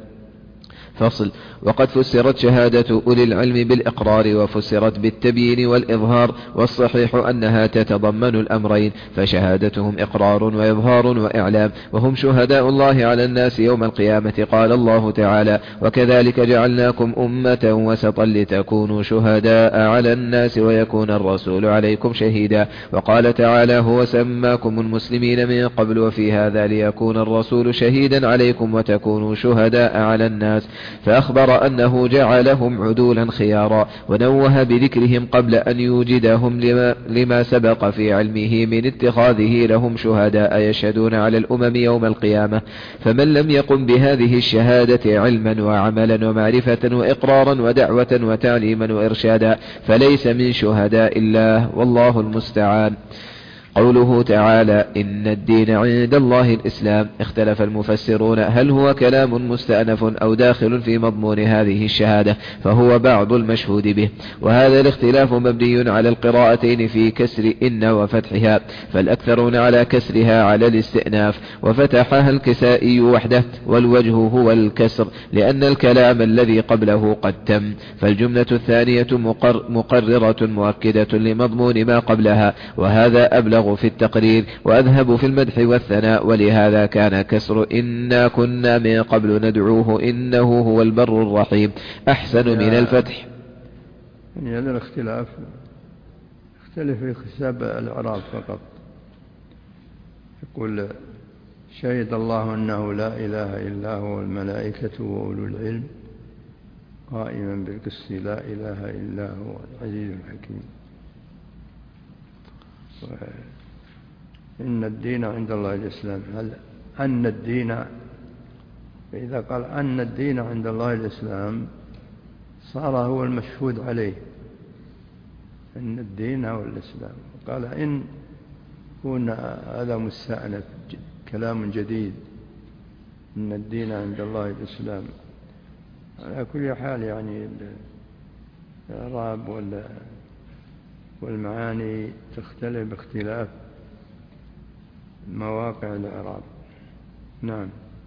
فصل. وقد فسرت شهادة أولي العلم بالإقرار، وفسرت بالتبيين والإظهار، والصحيح أنها تتضمن الأمرين، فشهادتهم إقرار وإظهار وإعلام، وهم شهداء الله على الناس يوم القيامة. قال الله تعالى: وكذلك جعلناكم أمة وسطا لتكونوا شهداء على الناس ويكون الرسول عليكم شهيدا. وقال تعالى: هو سماكم المسلمين من قبل وفي هذا ليكون الرسول شهيدا عليكم وتكونوا شهداء على الناس. فأخبر أنه جعلهم عدولا خيارا، ونوه بذكرهم قبل أن يوجدهم لما سبق في علمه من اتخاذه لهم شهداء يشهدون على الأمم يوم القيامة. فمن لم يقم بهذه الشهادة علما وعملا ومعرفة وإقرارا ودعوة وتعليما وإرشادا فليس من شهداء الله، والله المستعان. قوله تعالى: إن الدين عند الله الإسلام. اختلف المفسرون هل هو كلام مستأنف أو داخل في مضمون هذه الشهادة، فهو بعض المشهود به. وهذا الاختلاف مبني على القراءتين في كسر إن وفتحها، فالأكثرون على كسرها على الاستئناف، وفتحها الكسائي وحده، والوجه هو الكسر، لأن الكلام الذي قبله قد تم. فالجملة الثانية مقررة مؤكدة لمضمون ما قبلها، وهذا أبلغ في التقرير وأذهب في المدح والثناء، ولهذا كان كسر إنا كنا من قبل ندعوه إنه هو البر الرحيم أحسن من الفتح. يعني هذا الاختلاف اختلف في حساب الإعراب فقط. يقول: شهد الله أنه لا إله إلا هو والملائكة وأولو العلم قائما بالقسط لا إله إلا هو العزيز الحكيم. إن الدين عند الله الإسلام. هل أن الدين، فإذا قال أن الدين عند الله الإسلام صار هو المشهود عليه، أن الدين هو الإسلام. قال إن كنا هذا مستأنف كلام جديد، إن الدين عند الله الإسلام. على كل حال يعني الإعراب والمعاني تختلف باختلاف مواقع الإعراب. نعم.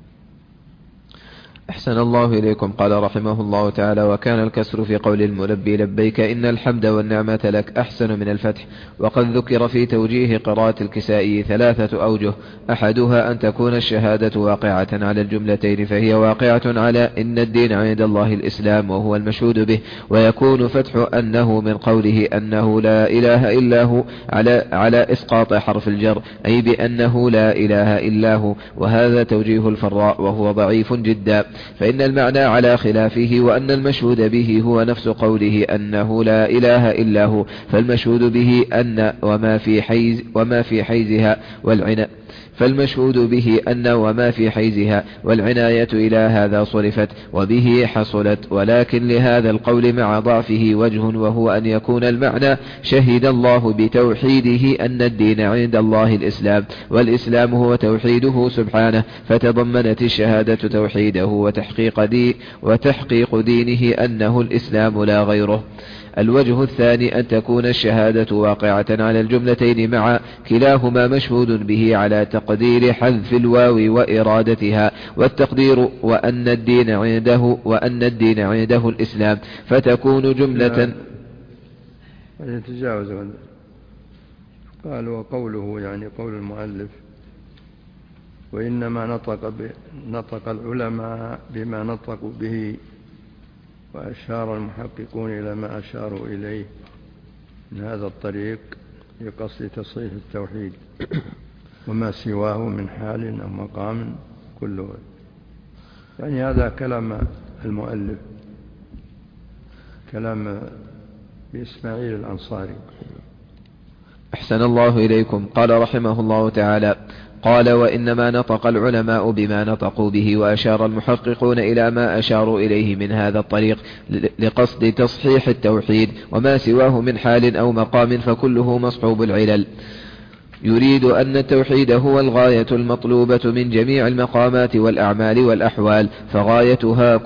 أحسن الله إليكم. قال رحمه الله تعالى: وكان الكسر في قول الملبي لبيك إن الحمد والنعمة لك أحسن من الفتح. وقد ذكر في توجيه قراءة الكسائي 3 أوجه: أحدها أن تكون الشهادة واقعة على الجملتين، فهي واقعة على إن الدين عند الله الإسلام وهو المشهود به، ويكون فتح أنه من قوله أنه لا إله إلا هو على إسقاط حرف الجر، أي بأنه لا إله إلا هو، وهذا توجيه الفراء وهو ضعيف جدا، فإن المعنى على خلافه، وأن المشهود به هو نفس قوله أنه لا إله إلا هو، فالمشهود به أن وما في حيزها والعناية إلى هذا صرفت وبه حصلت، ولكن لهذا القول مع ضعفه وجه، وهو أن يكون المعنى شهد الله بتوحيده أن الدين عند الله الإسلام، والإسلام هو توحيده سبحانه، فتضمنت الشهادة توحيده وتحقيق دينه أنه الإسلام لا غيره. الوجه الثاني أن تكون الشهادة واقعة على الجملتين مع كلاهما مشهود به على تقدير حذف الواو وإرادتها، والتقدير وأن الدين عنده الإسلام، فتكون جملة. يتجاوز قال: وقوله يعني قول المؤلف: وإنما نطق العلماء بما نطقوا به، وأشار المحققون إلى ما أشاروا إليه من هذا الطريق لقصد تصحيح التوحيد، وما سواه من حال أو مقام كله. يعني هذا كلام المؤلف، كلام بإسماعيل الأنصاري. أحسن الله إليكم. قال رحمه الله تعالى: قال: وإنما نطق العلماء بما نطقوا به، وأشار المحققون إلى ما أشاروا إليه من هذا الطريق لقصد تصحيح التوحيد، وما سواه من حال أو مقام فكله مصحوب العلل. يريد أن التوحيد هو الغاية المطلوبة من جميع المقامات والأعمال والأحوال، فغايتها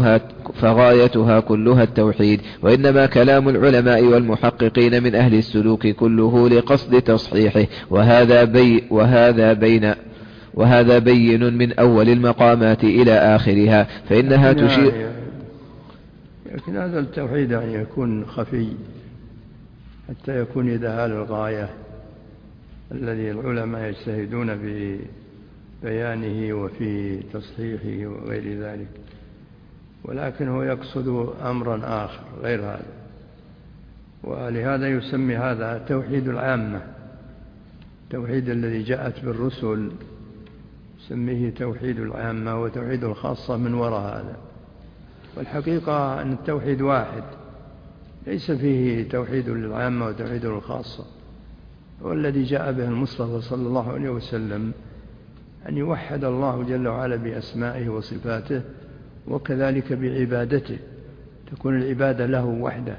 كلها التوحيد، وإنما كلام العلماء والمحققين من أهل السلوك كله لقصد تصحيحه، وهذا بين من أول المقامات إلى آخرها، فإنها تشير. لكن هذا التوحيد يعني يكون خفي حتى يكون إذهال الغاية الذي العلماء يجتهدون في بيانه وفي تصحيحه وغير ذلك، ولكن هو يقصد أمرا آخر غير هذا، ولهذا يسمي هذا توحيد العامة. التوحيد الذي جاءت بالرسل يسميه توحيد العامة، وتوحيد الخاصة من وراء هذا. والحقيقة أن التوحيد واحد، ليس فيه توحيد للعامة وتوحيد للخاصة. والذي جاء به المصطفى صلى الله عليه وسلم أن يوحد الله جل وعلا بأسمائه وصفاته، وكذلك بعبادته، تكون العبادة له وحده.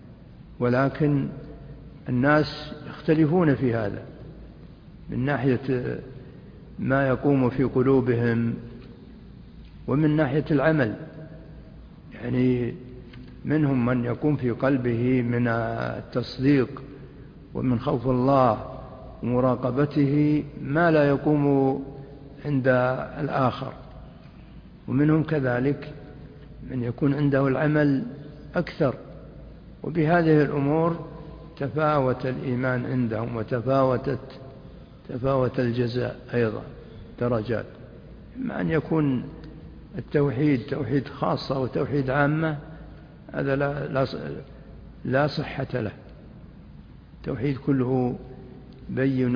ولكن الناس يختلفون في هذا من ناحية ما يقوم في قلوبهم ومن ناحية العمل. يعني منهم من يقوم في قلبه من التصديق ومن خوف الله ومراقبته ما لا يقوم عند الآخر، ومنهم كذلك من يكون عنده العمل أكثر. وبهذه الأمور تفاوت الإيمان عندهم، تفاوت الجزاء أيضا درجات. إما أن يكون التوحيد توحيد خاصة وتوحيد عامة، هذا لا صحة له. التوحيد كله بين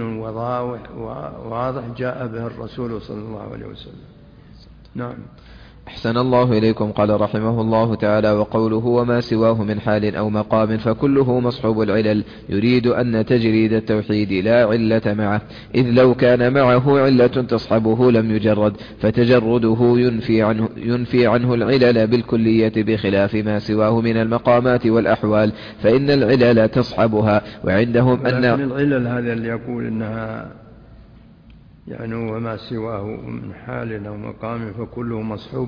وواضح جاء به الرسول صلى الله عليه وسلم. نعم. أحسن الله إليكم. قال رحمه الله تعالى: وقوله وما سواه من حال أو مقام فكله مصحوب العلل، يريد أن تجريد التوحيد لا علة معه، إذ لو كان معه علة تصحبه لم يجرد، فتجرده ينفي عنه العلل بالكلية، بخلاف ما سواه من المقامات والأحوال فإن العلل تصحبها. وعندهم أن العلل هذا اللي يقول إنها يعني وما سواه من حال أو مقام فكله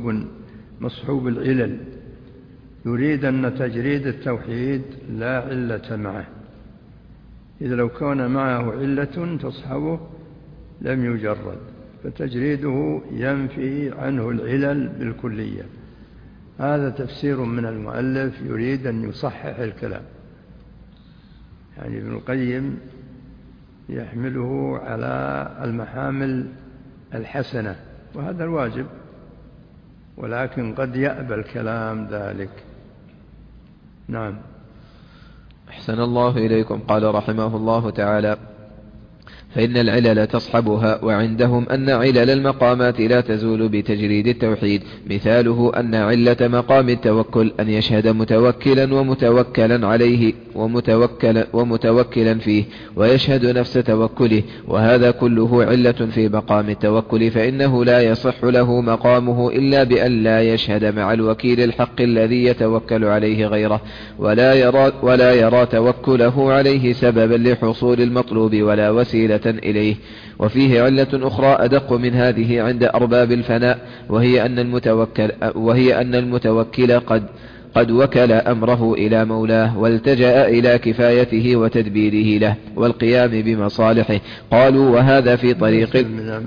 مصحوب العلل، يريد أن تجريد التوحيد لا علة معه، إذا لو كان معه علة تصحبه لم يجرد. فتجريده ينفي عنه العلل بالكلية. هذا تفسير من المؤلف يريد أن يصحح الكلام، يعني ابن القيم يحمله على المحامل الحسنة، وهذا الواجب، ولكن قد يأبى الكلام ذلك. نعم. أحسن الله إليكم. قال رحمه الله تعالى: فإن العلل تصحبها، وعندهم أن علل المقامات لا تزول بتجريد التوحيد. مثاله أن علة مقام التوكل أن يشهد متوكلا ومتوكلا عليه ومتوكلا فيه، ويشهد نفس توكله، وهذا كله علة في مقام التوكل، فإنه لا يصح له مقامه إلا بأن لا يشهد مع الوكيل الحق الذي يتوكل عليه غيره، ولا يرى توكله عليه سببا لحصول المطلوب ولا وسيلة إليه. وفيه علة أخرى أدق من هذه عند أرباب الفناء، وهي أن المتوكل قد وكل أمره إلى مولاه، والتجأ إلى كفايته وتدبيره له والقيام بمصالحه. قالوا: وهذا في طريق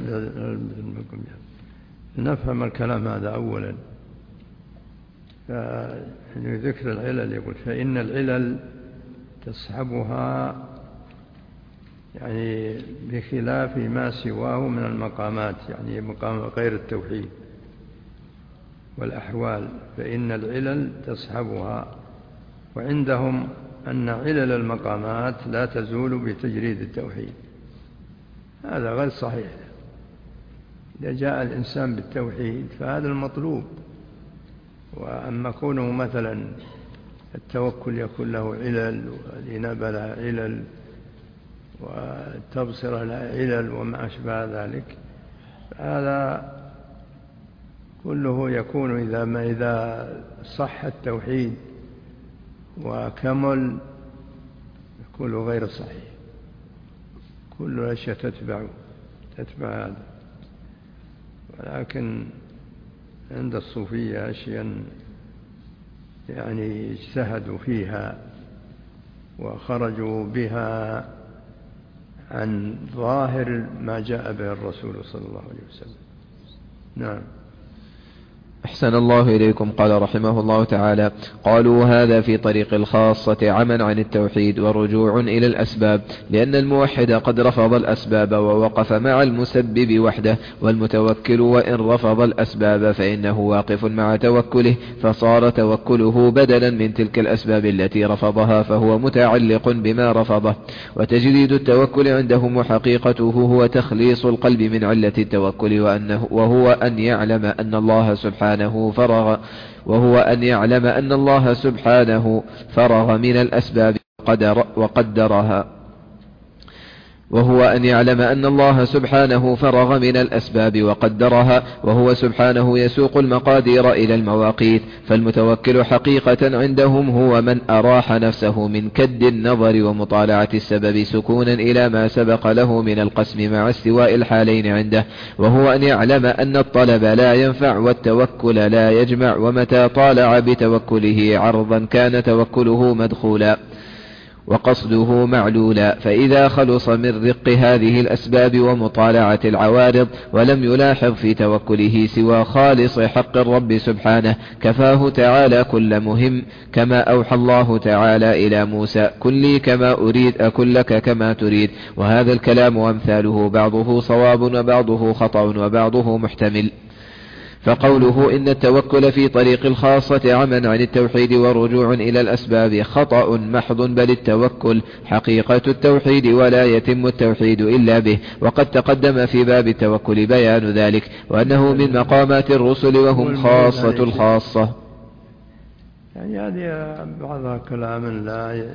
نفهم الكلام هذا أولا. ذكر العلل يقول: فإن العلل تصحبها، يعني بخلاف ما سواه من المقامات، يعني مقام غير التوحيد والأحوال، فإن العلل تصحبها، وعندهم أن علل المقامات لا تزول بتجريد التوحيد. هذا غير صحيح. إذا جاء الإنسان بالتوحيد فهذا المطلوب، وأما كونه مثلا التوكل يكون له علل، والإنابة لها علل، والتبصرة لها علل، وما أشبه ذلك، هذا كله يكون إذا صح التوحيد وكمل يكون غير صحيح. كل الأشياء تتبع هذا. ولكن عند الصوفية أشياء يعني اجتهدوا فيها وخرجوا بها عن ظاهر ما جاء به الرسول صلى الله عليه وسلم. نعم. أحسن الله إليكم. قال رحمه الله تعالى: قالوا: هذا في طريق الخاصة عمى عن التوحيد ورجوع إلى الأسباب، لأن الموحد قد رفض الأسباب ووقف مع المسبب وحده، والمتوكل وإن رفض الأسباب فإنه واقف مع توكله، فصار توكله بدلا من تلك الأسباب التي رفضها، فهو متعلق بما رفضه. وتجديد التوكل عندهم وحقيقته هو تخليص القلب من علة التوكل، وهو أن يعلم أن الله سبحانه فرغ من الأسباب وقدرها، وهو سبحانه يسوق المقادير إلى المواقيت. فالمتوكل حقيقة عندهم هو من أراح نفسه من كد النظر ومطالعة السبب سكونا إلى ما سبق له من القسم مع استواء الحالين عنده، وهو أن يعلم أن الطلب لا ينفع والتوكل لا يجمع، ومتى طالع بتوكله عرضا كان توكله مدخولا وقصده معلولا. فإذا خلص من رق هذه الأسباب ومطالعة العوارض ولم يلاحظ في توكله سوى خالص حق الرب سبحانه، كفاه تعالى كل مهم، كما أوحى الله تعالى إلى موسى: كن لي كما أريد أكن لك كما تريد. وهذا الكلام وأمثاله بعضه صواب وبعضه خطأ وبعضه محتمل. فقوله إن التوكل في طريق الخاصة عمى عن التوحيد ورجوع إلى الأسباب خطأ محض، بل التوكل حقيقة التوحيد، ولا يتم التوحيد إلا به. وقد تقدم في باب التوكل بيان ذلك، وأنه من مقامات الرسل وهم خاصة الخاصة. يعني هذه بعضها كلام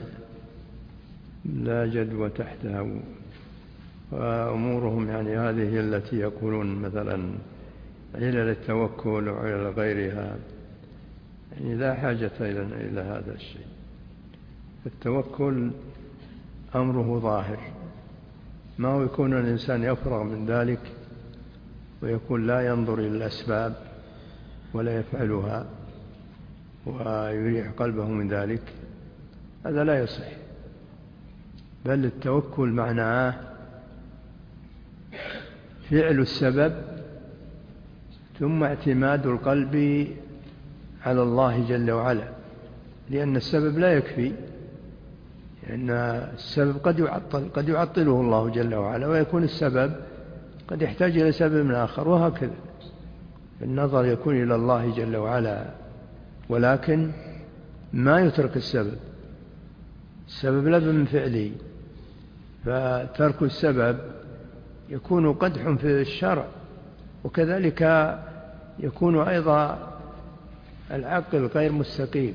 لا جدوى تحته، وأمورهم يعني هذه التي يقولون مثلا علل التوكل وعلى غيرها، يعني لا حاجة إلى هذا الشيء. التوكل أمره ظاهر، ما هو يكون الإنسان يفرغ من ذلك ويكون لا ينظر إلى الأسباب ولا يفعلها ويريح قلبه من ذلك، هذا لا يصح. بل التوكل معناه فعل السبب ثم اعتماد القلب على الله جل وعلا، لأن السبب لا يكفي، لأن السبب قد يعطله الله جل وعلا، ويكون السبب قد يحتاج إلى سبب آخر، وهكذا النظر يكون إلى الله جل وعلا، ولكن ما يترك السبب لابد من فعله، فترك السبب يكون قدح في الشرع، وكذلك يكون أيضا العقل غير مستقيم.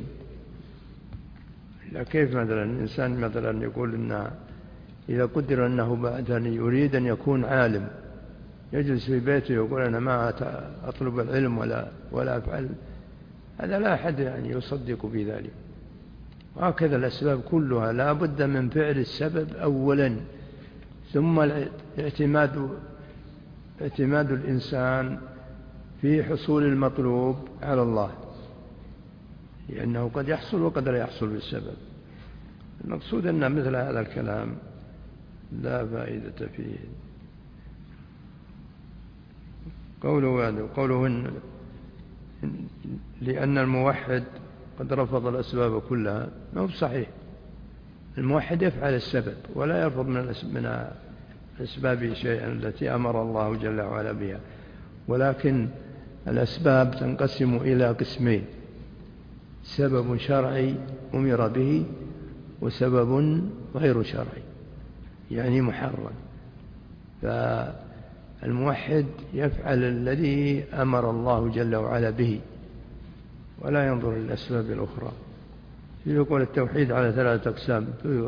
لا كيف مثلا الإنسان مثلا يقول إن إذا قدر أنه بعد يريد أن يكون عالم يجلس في بيته يقول أنا ما أطلب العلم ولا أفعل، هذا لا أحد يعني يصدق بذلك. وهكذا الأسباب كلها لا بد من فعل السبب أولا، ثم اعتماد الإنسان في حصول المطلوب على الله، لأنه قد يحصل وقد لا يحصل بالسبب. المقصود أن مثل هذا الكلام لا فائدة فيه. قوله لأن الموحد قد رفض الأسباب كلها، ما هو صحيح. الموحد يفعل السبب ولا يرفض من الأسباب شيئا التي أمر الله جل وعلا بها، ولكن الأسباب تنقسم إلى قسمين: سبب شرعي أمر به، وسبب غير شرعي يعني محرم. فالموحد يفعل الذي أمر الله جل وعلا به ولا ينظر للأسباب الأخرى. يقول التوحيد على 3 أقسام.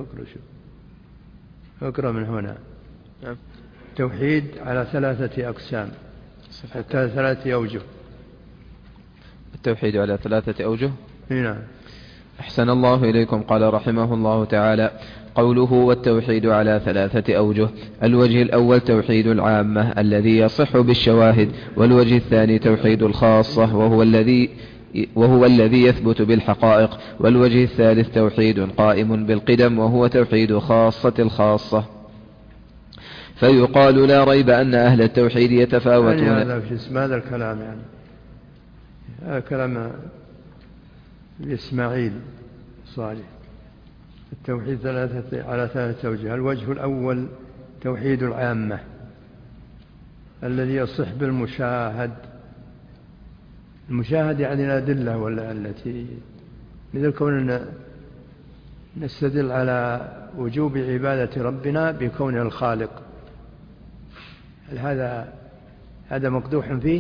اقرأ من هنا. التوحيد على 3 أقسام، 3 أوجه. التوحيد على 3 أوجه. نعم. أحسن الله إليكم. قال رحمه الله تعالى: قوله والتوحيد على 3 أوجه: الوجه الأول توحيد العامة الذي يصح بالشواهد، والوجه الثاني توحيد الخاصة وهو الذي يثبت بالحقائق، والوجه الثالث توحيد قائم بالقدم وهو توحيد خاصة الخاصة. فيقال لا ريب أن أهل التوحيد يتفاوتون. هذا في اسم هذا الكلام، يعني هذا كلام لإسماعيل صالح. التوحيد على 3 أوجه. الوجه الأول توحيد العامة الذي يصح بالمشاهد. المشاهد يعني الأدلة ولا التي مثل كوننا نستدل على وجوب عبادة ربنا بكونه الخالق. هل هذا مقدوح فيه؟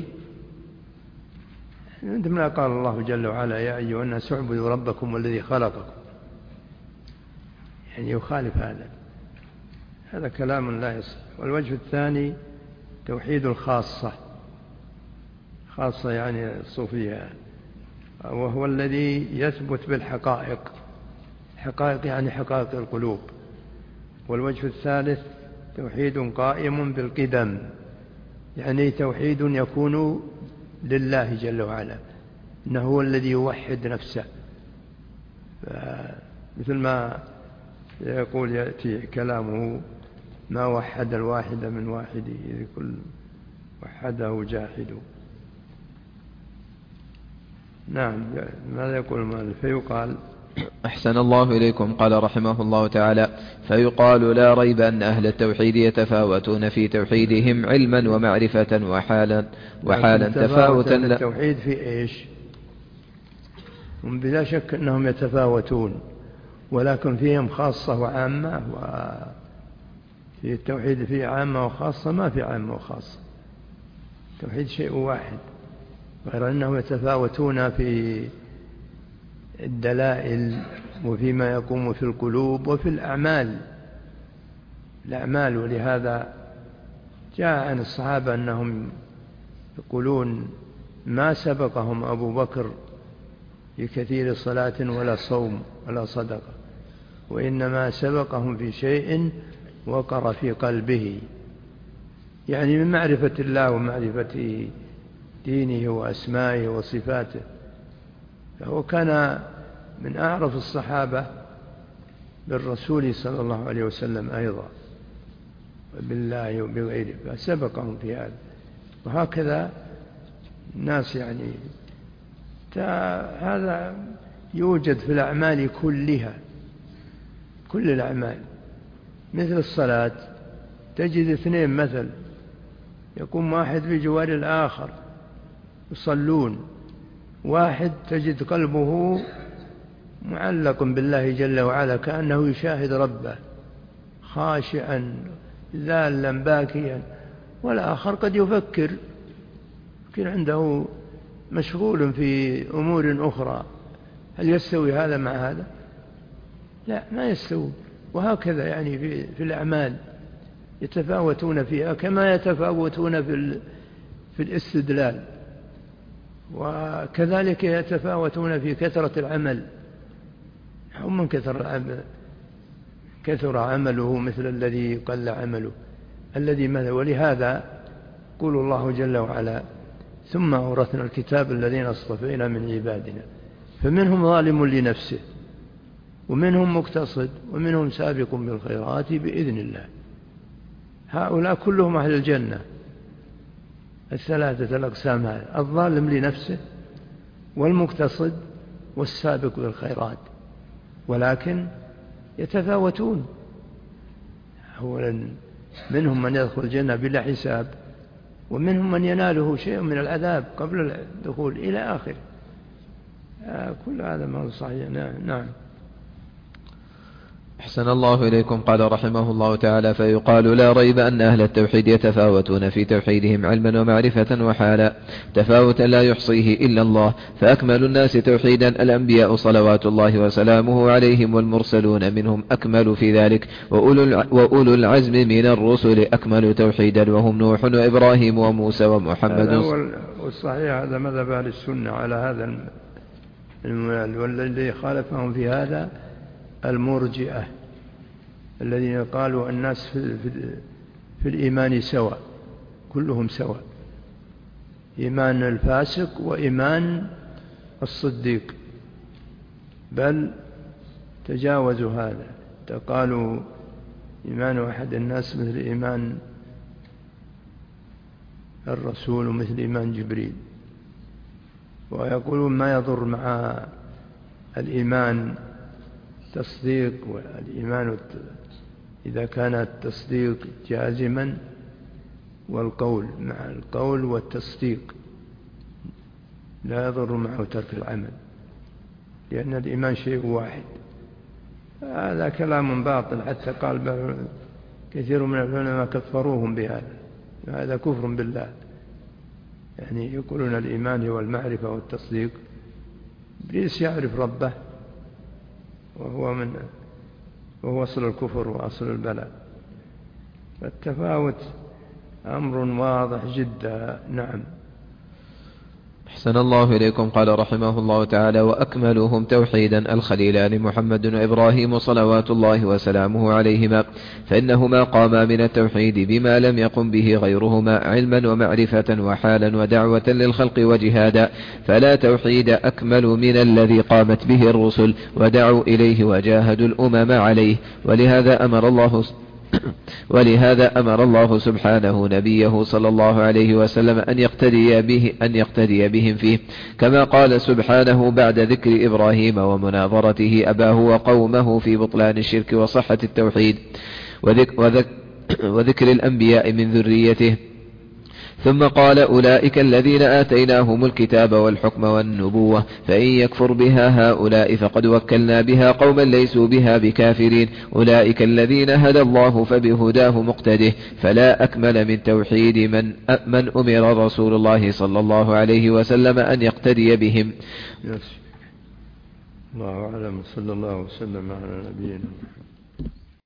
عندما قال الله جل وعلا: يا أيها الناس اعبدوا ربكم والذي خلقكم، يعني يخالف هذا كلام لا يصح. والوجه الثاني توحيد الخاصة، خاصة يعني الصوفية، وهو الذي يثبت بالحقائق. حقائق يعني حقائق القلوب. والوجه الثالث توحيد قائم بالقدم، يعني توحيد يكون لله جل وعلا، إنه هو الذي يوحد نفسه. مثل ما يقول يأتي كلامه: ما وحد الواحد من واحده إذ كل وحده جاحد. نعم. ماذا يقول المؤلف؟ فيقال: أحسن الله إليكم. قال رحمه الله تعالى: فيقال لا ريب أن أهل التوحيد يتفاوتون في توحيدهم علما ومعرفة وحالا تفاوتا. التوحيد في إيش؟ بلا شك أنهم يتفاوتون، ولكن فيهم خاصة وعامة، وفي التوحيد في عامة وخاصة، ما في عامة وخاصة. التوحيد شيء واحد، غير أنهم يتفاوتون في الدلائل وفيما يقوم في القلوب وفي الأعمال. ولهذا جاء عن الصحابة أنهم يقولون: ما سبقهم أبو بكر بكثير صلاة ولا صوم ولا صدقة، وإنما سبقهم في شيء وقر في قلبه، يعني من معرفة الله ومعرفة دينه وأسمائه وصفاته. فهو كان من أعرف الصحابة بالرسول صلى الله عليه وسلم أيضا، بالله وبغيره، فسبقهم في هذا. وهكذا الناس يعني هذا يوجد في الأعمال كلها، كل الأعمال. مثل الصلاة تجد اثنين مثل يقوم واحد بجوار الآخر يصلون، واحد تجد قلبه معلق بالله جل وعلا كأنه يشاهد ربه خاشعا ذالا باكيا، والآخر قد يفكر يمكن عنده مشغول في أمور أخرى. هل يستوي هذا مع هذا؟ لا، ما يستوي. وهكذا يعني في الأعمال يتفاوتون فيها كما يتفاوتون في الاستدلال، وكذلك يتفاوتون في كثرة العمل. هم من كثر عمله مثل الذي قل عمله الذي ماذا. ولهذا يقول الله جل وعلا: ثم أورثنا الكتاب الذين اصطفينا من عبادنا فمنهم ظالم لنفسه ومنهم مقتصد ومنهم سابق بالخيرات بإذن الله. هؤلاء كلهم أهل الجنة. الثلاثة الأقسام هذه: الظالم لنفسه والمقتصد والسابق بالخيرات، ولكن يتفاوتون. أولا منهم من يدخل الجنة بلا حساب، ومنهم من يناله شيء من العذاب قبل الدخول إلى آخر. كل هذا ما هو صحيح. نعم. أحسن الله إليكم. قال رحمه الله تعالى: فيقال لا ريب أن أهل التوحيد يتفاوتون في توحيدهم علما ومعرفة وحالا تفاوتا لا يحصيه إلا الله، فأكمل الناس توحيدا الأنبياء صلوات الله وسلامه عليهم، والمرسلون منهم أكمل في ذلك، وأولو العزم من الرسل أكمل توحيدا، وهم نوح وإبراهيم وموسى ومحمد. هذا هو الصحيح، هذا مذهب أهل السنة على هذا المنال. والذي خالفهم في هذا المرجئة الذين قالوا الناس في الإيمان سواء، كلهم سواء، إيمان الفاسق وإيمان الصديق، بل تجاوزوا هذا. قالوا إيمان أحد الناس مثل إيمان الرسول ومثل إيمان جبريل، ويقولون ما يضر مع الإيمان تصديق، والإيمان إذا كان التصديق جازما، والقول مع القول والتصديق لا يضر معه ترك العمل، لأن الإيمان شيء واحد. هذا كلام باطل، حتى قال كثير من العلماء كفروهم بهذا. هذا كفر بالله، يعني يقولون الإيمان هو المعرفة والتصديق. إبليس يعرف ربه، وهو أصل الكفر وأصل البلاء. فالتفاوت أمر واضح جدا. نعم. أحسن الله إليكم. قال رحمه الله تعالى: وأكملهم توحيدا الخليلان محمد وإبراهيم صلوات الله وسلامه عليهما، فإنهما قاما من التوحيد بما لم يقم به غيرهما علما ومعرفة وحالا ودعوة للخلق وجهادا، فلا توحيد أكمل من الذي قامت به الرسل ودعوا إليه وجاهدوا الأمم عليه. ولهذا أمر الله سبحانه نبيه صلى الله عليه وسلم أن يقتدي بهم فيه، كما قال سبحانه بعد ذكر إبراهيم ومناظرته أباه وقومه في بطلان الشرك وصحة التوحيد وذكر الأنبياء من ذريته، ثم قال: أولئك الذين آتيناهم الكتاب والحكم والنبوة، فإن يكفر بها هؤلاء فقد وكلنا بها قوما ليسوا بها بكافرين، أولئك الذين هدى الله فبهداه مقتده. فلا أكمل من توحيد من أمر رسول الله صلى الله عليه وسلم أن يقتدي بهم. الله أعلم. صلى الله وسلم على نبينا.